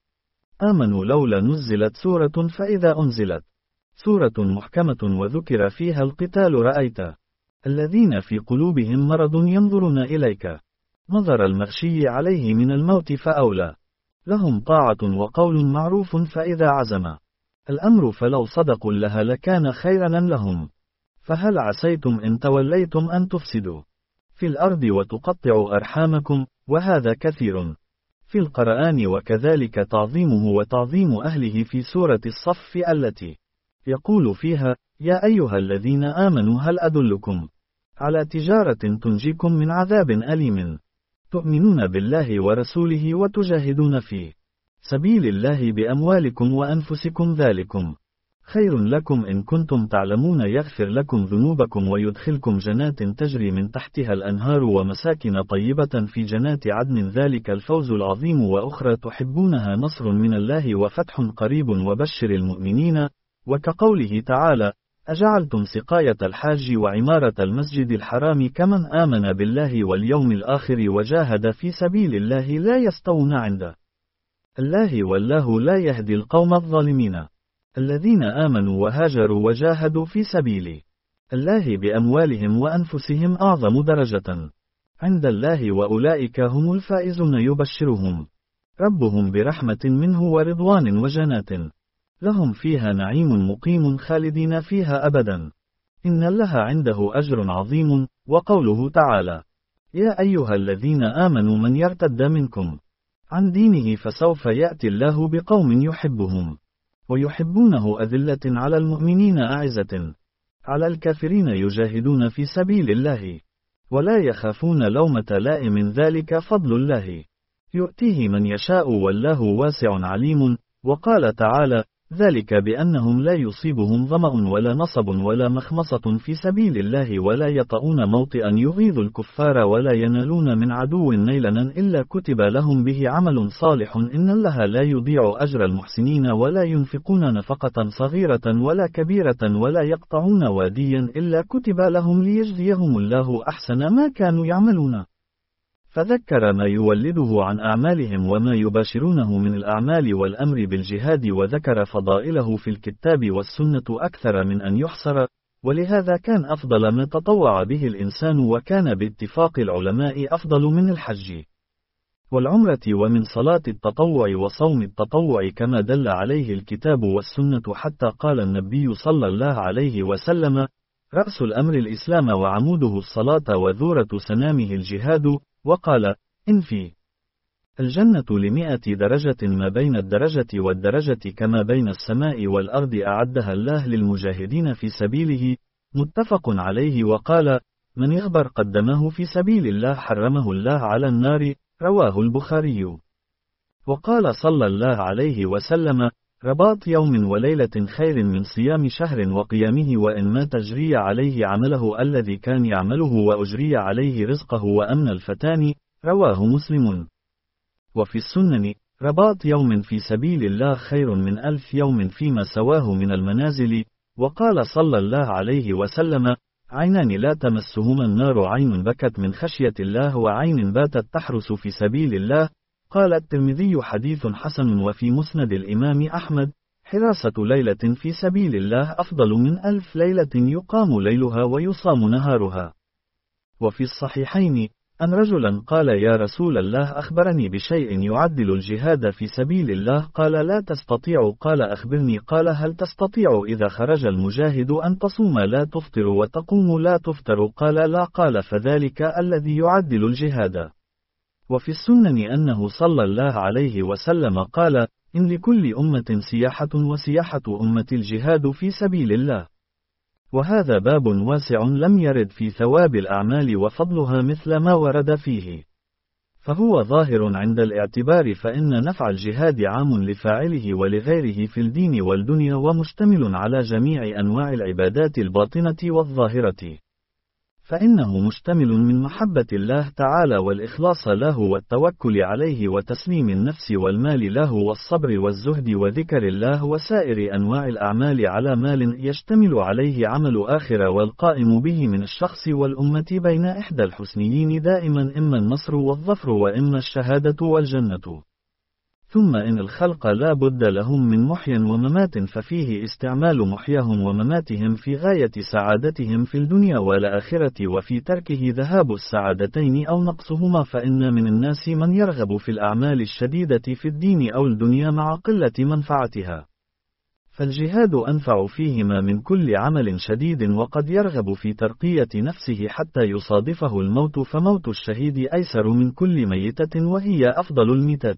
آمنوا لولا نزلت سورة فإذا أنزلت سورة محكمة وذكر فيها القتال رأيت الذين في قلوبهم مرض ينظرون إليك نظر المغشي عليه من الموت فأولى لهم طاعة وقول معروف فإذا عزم الأمر فلو صدقوا لها لكان خيرا لهم. فهل عسيتم إن توليتم أن تفسدوا في الأرض وتقطعوا أرحامكم؟ وهذا كثير في القرآن، وكذلك تعظيمه وتعظيم أهله في سورة الصف التي يقول فيها: يا أيها الذين آمنوا هل أدلكم على تجارة تنجيكم من عذاب أليم تؤمنون بالله ورسوله وتجاهدون في سبيل الله بأموالكم وأنفسكم ذلكم خير لكم إن كنتم تعلمون يغفر لكم ذنوبكم ويدخلكم جنات تجري من تحتها الأنهار ومساكن طيبة في جنات عدن ذلك الفوز العظيم وأخرى تحبونها نصر من الله وفتح قريب وبشر المؤمنين. وكقوله تعالى: أجعلتم سقاية الحاج وعمارة المسجد الحرام كمن آمن بالله واليوم الآخر وجاهد في سبيل الله لا يستوون عند الله والله لا يهدي القوم الظالمين. الذين آمنوا وهاجروا وجاهدوا في سبيل الله بأموالهم وأنفسهم أعظم درجة عند الله وأولئك هم الفائزون يبشرهم ربهم برحمة منه ورضوان وجنات لهم فيها نعيم مقيم خالدين فيها أبدا إن الله عنده أجر عظيم. وقوله تعالى: يا أيها الذين آمنوا من يرتد منكم عن دينه فسوف يأتي الله بقوم يحبهم ويحبونه أذلة على المؤمنين أعزة على الكافرين يجاهدون في سبيل الله ولا يخافون لومة لائم ذلك فضل الله يؤتيه من يشاء والله واسع عليم. وقال تعالى: ذلك بأنهم لا يصيبهم ظمأ ولا نصب ولا مخمصة في سبيل الله ولا يطؤون موطئا يغيظ الكفار ولا ينالون من عدو نيلا إلا كتب لهم به عمل صالح إن الله لا يضيع أجر المحسنين ولا ينفقون نفقة صغيرة ولا كبيرة ولا يقطعون واديا إلا كتب لهم ليجزيهم الله أحسن ما كانوا يعملون. فذكر ما يولده عن أعمالهم وما يباشرونه من الأعمال والأمر بالجهاد وذكر فضائله في الكتاب والسنة أكثر من أن يحصر. ولهذا كان أفضل ما تطوع به الإنسان وكان باتفاق العلماء أفضل من الحج والعمرة ومن صلاة التطوع وصوم التطوع كما دل عليه الكتاب والسنة حتى قال النبي صلى الله عليه وسلم: رأس الأمر الإسلام وعموده الصلاة وذورة سنامه الجهاد. وقال: إن في الجنة لمئة درجة ما بين الدرجة والدرجة كما بين السماء والأرض أعدها الله للمجاهدين في سبيله، متفق عليه. وقال: من يغبر قدمه في سبيل الله حرمه الله على النار، رواه البخاري. وقال صلى الله عليه وسلم: رباط يوم وليلة خير من صيام شهر وقيامه وإن مات جري عليه عمله الذي كان يعمله وأجري عليه رزقه وأمن الفتان، رواه مسلم. وفي السنن: رباط يوم في سبيل الله خير من ألف يوم فيما سواه من المنازل. وقال صلى الله عليه وسلم: عينان لا تمسهما النار، عين بكت من خشية الله وعين باتت تحرس في سبيل الله. قال الترمذي حديث حسن. وفي مسند الإمام أحمد: حراسة ليلة في سبيل الله أفضل من ألف ليلة يقام ليلها ويصام نهارها. وفي الصحيحين أن رجلا قال: يا رسول الله، أخبرني بشيء يعدل الجهاد في سبيل الله. قال: لا تستطيع. قال: أخبرني. قال: هل تستطيع إذا خرج المجاهد أن تصوم لا تفطر وتقوم لا تفطر؟ قال: لا. قال: فذلك الذي يعدل الجهاد. وفي السنن أنه صلى الله عليه وسلم قال: إن لكل أمة سياحة، وسياحة أمة الجهاد في سبيل الله. وهذا باب واسع لم يرد في ثواب الأعمال وفضلها مثل ما ورد فيه، فهو ظاهر عند الاعتبار، فإن نفع الجهاد عام لفاعله ولغيره في الدين والدنيا، ومشتمل على جميع أنواع العبادات الباطنة والظاهرة، فإنه مشتمل من محبة الله تعالى والإخلاص له والتوكل عليه وتسليم النفس والمال له والصبر والزهد وذكر الله وسائر أنواع الأعمال على مال يشتمل عليه عمل آخرة والقائم به من الشخص والأمة بين إحدى الحسنيين دائما، إما النصر والظفر وإما الشهادة والجنة. ثم إن الخلق لا بد لهم من محيا وممات، ففيه استعمال محياهم ومماتهم في غاية سعادتهم في الدنيا والآخرة، وفي تركه ذهاب السعادتين أو نقصهما، فإن من الناس من يرغب في الأعمال الشديدة في الدين أو الدنيا مع قلة منفعتها، فالجهاد أنفع فيهما من كل عمل شديد، وقد يرغب في ترقية نفسه حتى يصادفه الموت، فموت الشهيد أيسر من كل ميتة وهي أفضل الميتات.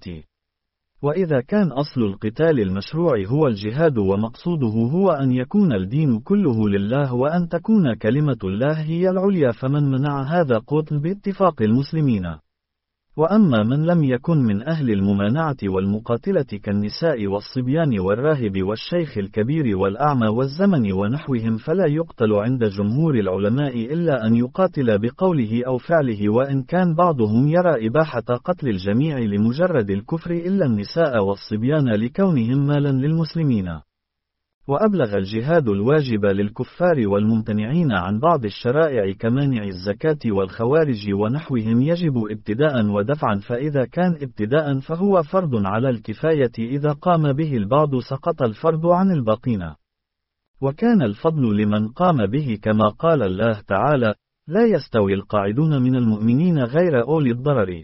وإذا كان أصل القتال المشروع هو الجهاد ومقصوده هو أن يكون الدين كله لله وأن تكون كلمة الله هي العليا، فمن منع هذا قتل باتفاق المسلمين. وأما من لم يكن من أهل الممانعة والمقاتلة كالنساء والصبيان والراهب والشيخ الكبير والأعمى والزمن ونحوهم، فلا يقتل عند جمهور العلماء إلا أن يقاتل بقوله أو فعله، وإن كان بعضهم يرى إباحة قتل الجميع لمجرد الكفر إلا النساء والصبيان لكونهم مالا للمسلمين. وأبلغ الجهاد الواجب للكفار والممتنعين عن بعض الشرائع كمانع الزكاة والخوارج ونحوهم يجب ابتداء ودفعا، فإذا كان ابتداء فهو فرض على الكفاية، إذا قام به البعض سقط الفرض عن الباقين، وكان الفضل لمن قام به، كما قال الله تعالى: لا يستوي القاعدون من المؤمنين غير أولي الضرر.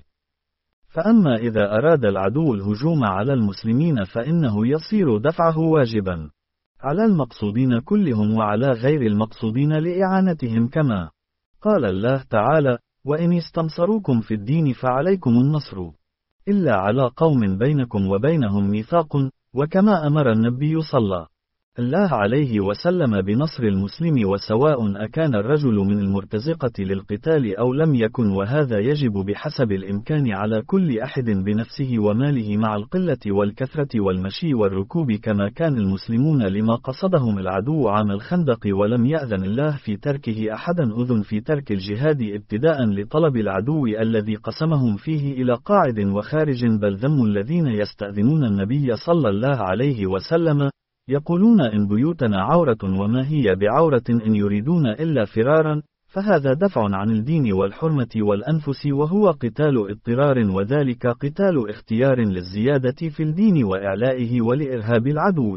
فأما إذا أراد العدو الهجوم على المسلمين فإنه يصير دفعه واجبا على المقصودين كلهم وعلى غير المقصودين لإعانتهم، كما قال الله تعالى: وإن استنصروكم في الدين فعليكم النصر إلا على قوم بينكم وبينهم ميثاق، وكما أمر النبي صلى الله عليه وسلم بنصر المسلم، وسواء أكان الرجل من المرتزقة للقتال أو لم يكن، وهذا يجب بحسب الإمكان على كل أحد بنفسه وماله مع القلة والكثرة والمشي والركوب، كما كان المسلمون لما قصدهم العدو عام الخندق ولم يأذن الله في تركه أحدا أذن في ترك الجهاد ابتداء لطلب العدو الذي قسمهم فيه إلى قاعد وخارج، بل ذم الذين يستأذنون النبي صلى الله عليه وسلم يقولون إن بيوتنا عورة وما هي بعورة إن يريدون إلا فرارا، فهذا دفع عن الدين والحرمة والأنفس، وهو قتال اضطرار، وذلك قتال اختيار للزيادة في الدين وإعلائه ولإرهاب العدو.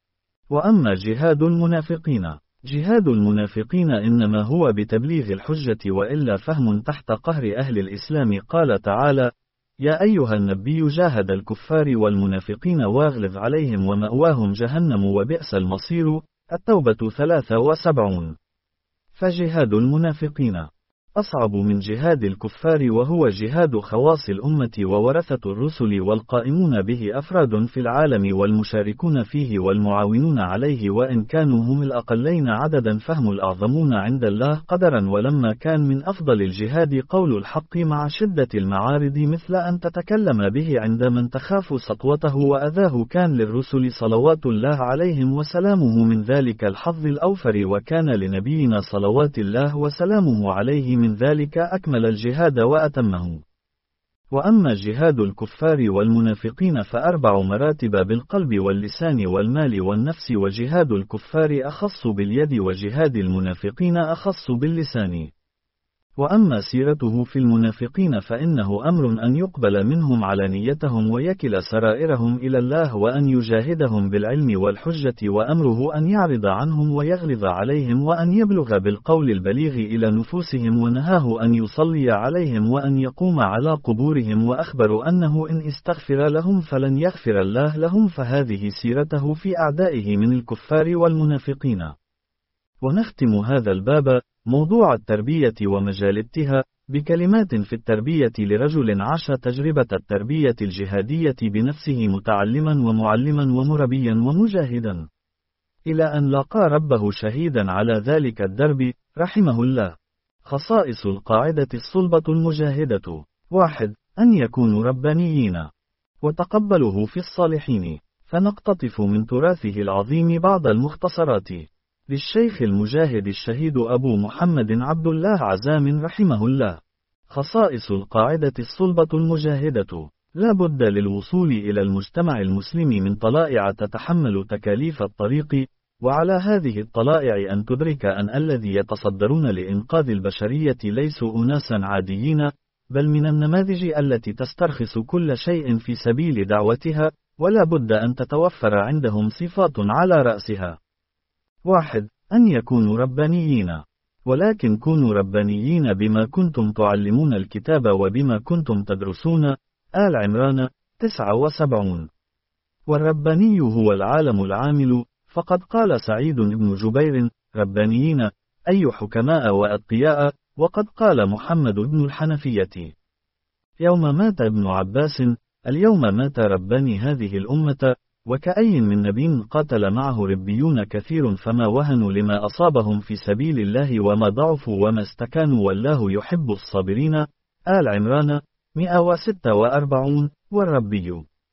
وأما جهاد المنافقين، جهاد المنافقين إنما هو بتبليغ الحجة، وإلا فهم تحت قهر أهل الإسلام. قال تعالى: يا أيها النبي جاهد الكفار والمنافقين واغلظ عليهم ومأواهم جهنم وبئس المصير. التوبة ثلاثة وسبعون. فجهاد المنافقين أصعب من جهاد الكفار، وهو جهاد خواص الأمة وورثة الرسل والقائمون به أفراد في العالم والمشاركون فيه والمعاونون عليه، وإن كانوا هم الأقلين عددا فهم الأعظمون عند الله قدرا. ولما كان من أفضل الجهاد قول الحق مع شدة المعارض، مثل أن تتكلم به عند من تخاف سطوته وأذاه، كان للرسل صلوات الله عليهم وسلامه من ذلك الحظ الأوفر، وكان لنبينا صلوات الله وسلامه عليه من ذلك أكمل الجهاد وأتمه. وأما جهاد الكفار والمنافقين فأربع مراتب بالقلب واللسان والمال والنفس، وجهاد الكفار أخص باليد، وجهاد المنافقين أخص باللسان. وأما سيرته في المنافقين فإنه أمر أن يقبل منهم علانيتهم ويكل سرائرهم إلى الله وأن يجاهدهم بالعلم والحجة، وأمره أن يعرض عنهم ويغلظ عليهم وأن يبلغ بالقول البليغ إلى نفوسهم، ونهاه أن يصلي عليهم وأن يقوم على قبورهم، وأخبر أنه إن استغفر لهم فلن يغفر الله لهم، فهذه سيرته في أعدائه من الكفار والمنافقين. ونختم هذا الباب موضوع التربية ومجالبتها بكلمات في التربية لرجل عاش تجربة التربية الجهادية بنفسه متعلما ومعلما ومربيا ومجاهدا إلى أن لقى ربه شهيدا على ذلك الدرب رحمه الله. خصائص القاعدة الصلبة المجاهدة: واحد. أن يكونوا ربانيين، وتقبله في الصالحين. فنقتطف من تراثه العظيم بعض المختصرات. للشيخ المجاهد الشهيد أبو محمد عبد الله عزام رحمه الله. خصائص القاعدة الصلبة المجاهدة: لا بد للوصول إلى المجتمع المسلم من طلائع تتحمل تكاليف الطريق، وعلى هذه الطلائع أن تدرك أن الذي يتصدرون لإنقاذ البشرية ليسوا أناسا عاديين، بل من النماذج التي تسترخص كل شيء في سبيل دعوتها، ولا بد أن تتوفر عندهم صفات على رأسها: واحد. أن يكونوا ربانيين، ولكن كونوا ربانيين بما كنتم تعلمون الكتاب وبما كنتم تدرسون. آل عمران تسعة وسبعين. والرباني هو العالم العامل، فقد قال سعيد بن جبير: ربانيين أي حكماء وأتقياء. وقد قال محمد بن الحنفية: يوم مات ابن عباس: اليوم مات رباني هذه الأمة. وكأي من نبي قاتل معه ربيون كثير فما وهنوا لما أصابهم في سبيل الله وما ضعفوا وما استكانوا والله يحب الصابرين. آل عمران مئة وستة وأربعين. والربي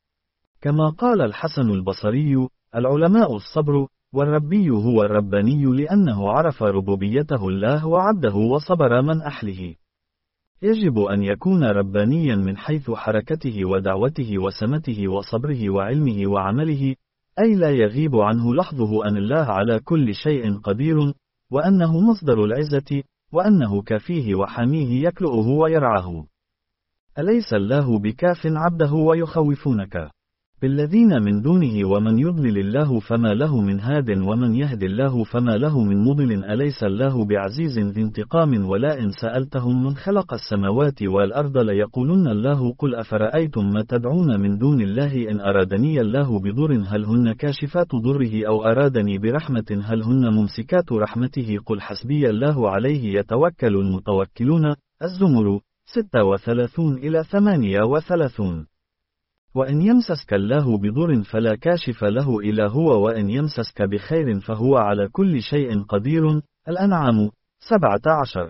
كما قال الحسن البصري: العلماء الصبر، والربي هو الرباني لأنه عرف ربوبيته الله وعبده وصبر من أحله. يجب أن يكون ربانيا من حيث حركته ودعوته وسمته وصبره وعلمه وعمله، أي لا يغيب عنه لحظه أن الله على كل شيء قدير، وأنه مصدر العزة، وأنه كافيه وحميه يكلؤه ويرعاه. أليس الله بكاف عبده ويخوفونك بالذين من دونه ومن يضلل الله فما له من هاد ومن يهد الله فما له من مضل. أليس الله بعزيز ذي انتقام ولئن سألتهم من خلق السماوات والأرض ليقولن الله. قل أفرأيتم ما تدعون من دون الله إن أرادني الله بضر هل هن كاشفات ضره أو أرادني برحمة هل هن ممسكات رحمته. قل حسبي الله عليه يتوكل المتوكلون. الزمر ستة وثلاثون إلى ثمانية وثلاثون. وإن يمسسك الله بضر فلا كاشف له إلا هو وإن يمسسك بخير فهو على كل شيء قدير. الأنعام سبعة عشر.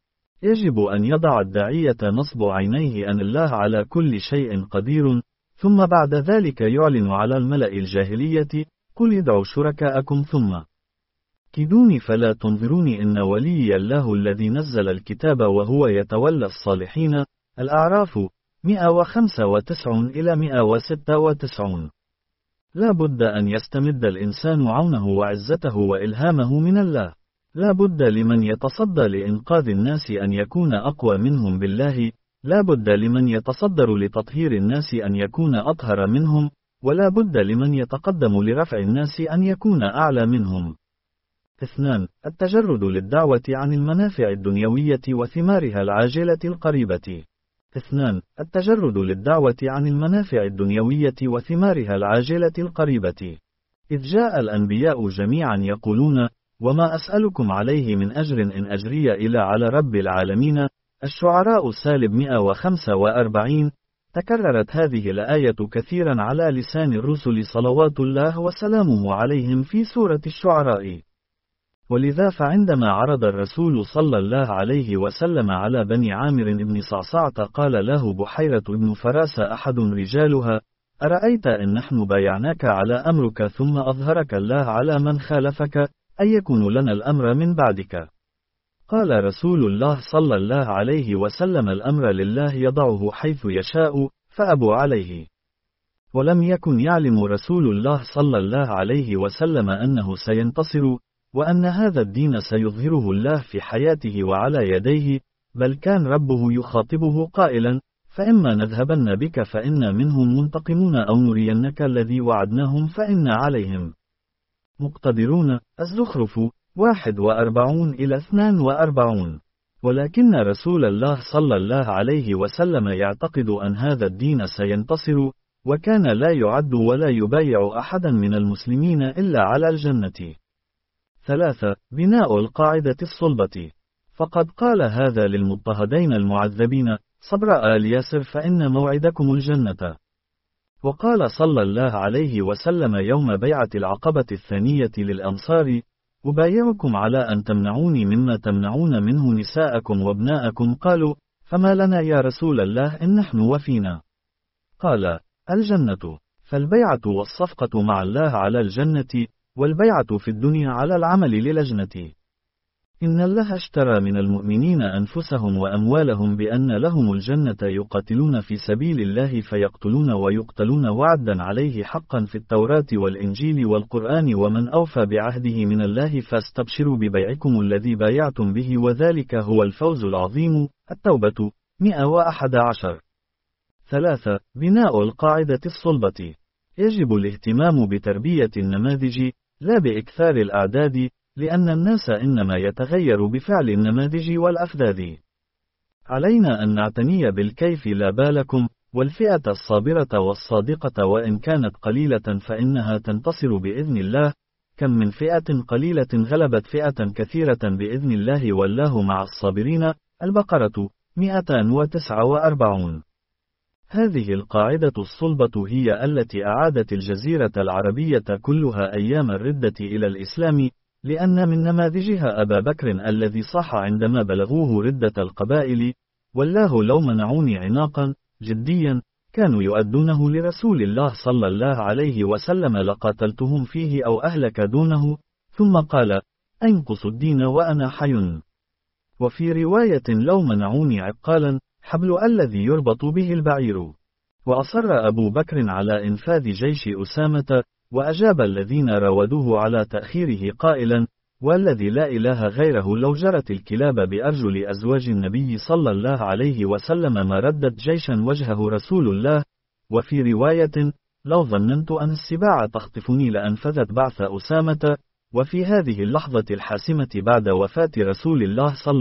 يجب أن يضع الداعية نصب عينيه أن الله على كل شيء قدير، ثم بعد ذلك يعلن على الملأ الجاهلية: قل ادعوا شركاءكم ثم كيدوني فلا تنظروني إن ولي الله الذي نزل الكتاب وهو يتولى الصالحين. الأعراف مئة وخمسة وتسعين إلى مئة وستة وتسعين. لا بد أن يستمد الإنسان عونه وعزته وإلهامه من الله. لا بد لمن يتصدى لإنقاذ الناس أن يكون أقوى منهم بالله. لا بد لمن يتصدر لتطهير الناس أن يكون أطهر منهم، ولا بد لمن يتقدم لرفع الناس أن يكون أعلى منهم. اثنان. التجرد للدعوة عن المنافع الدنيوية وثمارها العاجلة القريبة. اثنان. التجرد للدعوة عن المنافع الدنيوية وثمارها العاجلة القريبة. إذ جاء الأنبياء جميعا يقولون: وما أسألكم عليه من أجر إن أجري إلا على رب العالمين. الشعراء سالب مئة وخمسة وأربعين. تكررت هذه الآية كثيرا على لسان الرسل صلوات الله وسلامه عليهم في سورة الشعراء. ولذا فعندما عرض الرسول صلى الله عليه وسلم على بني عامر بن صعصعة قال له بحيرة بن فراس أحد رجالها: أرأيت إن نحن بايعناك على أمرك ثم أظهرك الله على من خالفك، أن يكون لنا الأمر من بعدك؟ قال رسول الله صلى الله عليه وسلم: الأمر لله يضعه حيث يشاء، فأبوا عليه. ولم يكن يعلم رسول الله صلى الله عليه وسلم أنه سينتصر، وأن هذا الدين سيظهره الله في حياته وعلى يديه، بل كان ربه يخاطبه قائلا: فإما نذهبن بك فإنا منهم منتقمون أو نرينك الذي وعدناهم فإنا عليهم مقتدرون. الزخرف واحد وأربعون إلى اثنان وأربعون. ولكن رسول الله صلى الله عليه وسلم يعتقد أن هذا الدين سينتصر، وكان لا يعد ولا يبايع أحدا من المسلمين إلا على الجنة. ثلاثة. بناء القاعدة الصلبة. فقد قال هذا للمضطهدين المعذبين: صبر آل ياسر فإن موعدكم الجنة. وقال صلى الله عليه وسلم يوم بيعة العقبة الثانية للأنصار: أبايعكم على أن تمنعوني مما تمنعون منه نساءكم وابناءكم. قالوا: فما لنا يا رسول الله إن نحن وفينا؟ قال: الجنة. فالبيعة والصفقة مع الله على الجنة، والبيعة في الدنيا على العمل للجنة. إن الله اشترى من المؤمنين أنفسهم وأموالهم بأن لهم الجنة يقاتلون في سبيل الله فيقتلون ويقتلون وعدا عليه حقا في التوراة والإنجيل والقرآن، ومن أوفى بعهده من الله فاستبشروا ببيعكم الذي بايعتم به وذلك هو الفوز العظيم. التوبة مئة وأحد عشر. ثلاثة. بناء القاعدة الصلبة. يجب الاهتمام بتربية النماذج لا بإكثار الأعداد، لأن الناس إنما يتغير بفعل النماذج والأفذاذ. علينا أن نعتني بالكيف لا بالكم، والفئة الصابرة والصادقة وإن كانت قليلة فإنها تنتصر بإذن الله. كم من فئة قليلة غلبت فئة كثيرة بإذن الله والله مع الصابرين. البقرة مئتان وتسعة وأربعون. هذه القاعدة الصلبة هي التي أعادت الجزيرة العربية كلها أيام الردة إلى الإسلام، لأن من نماذجها أبا بكر الذي صاح عندما بلغوه ردة القبائل: والله لو منعوني عناقا جديا كانوا يؤدونه لرسول الله صلى الله عليه وسلم لقاتلتهم فيه أو أهلك دونه. ثم قال: أنقص الدين وأنا حي. وفي رواية: لو منعوني عقالا حبل الذي يربط به البعير. وأصر أبو بكر على إنفاذ جيش أسامة، وأجاب الذين راودوه على تأخيره قائلا: والذي لا إله غيره لو جرت الكلاب بأرجل أزواج النبي صلى الله عليه وسلم ما ردت جيشا وجهه رسول الله. وفي رواية: لو ظننت أن السباع تخطفني لأنفذت بعث أسامة. وفي هذه اللحظة الحاسمة بعد وفاة رسول الله صلى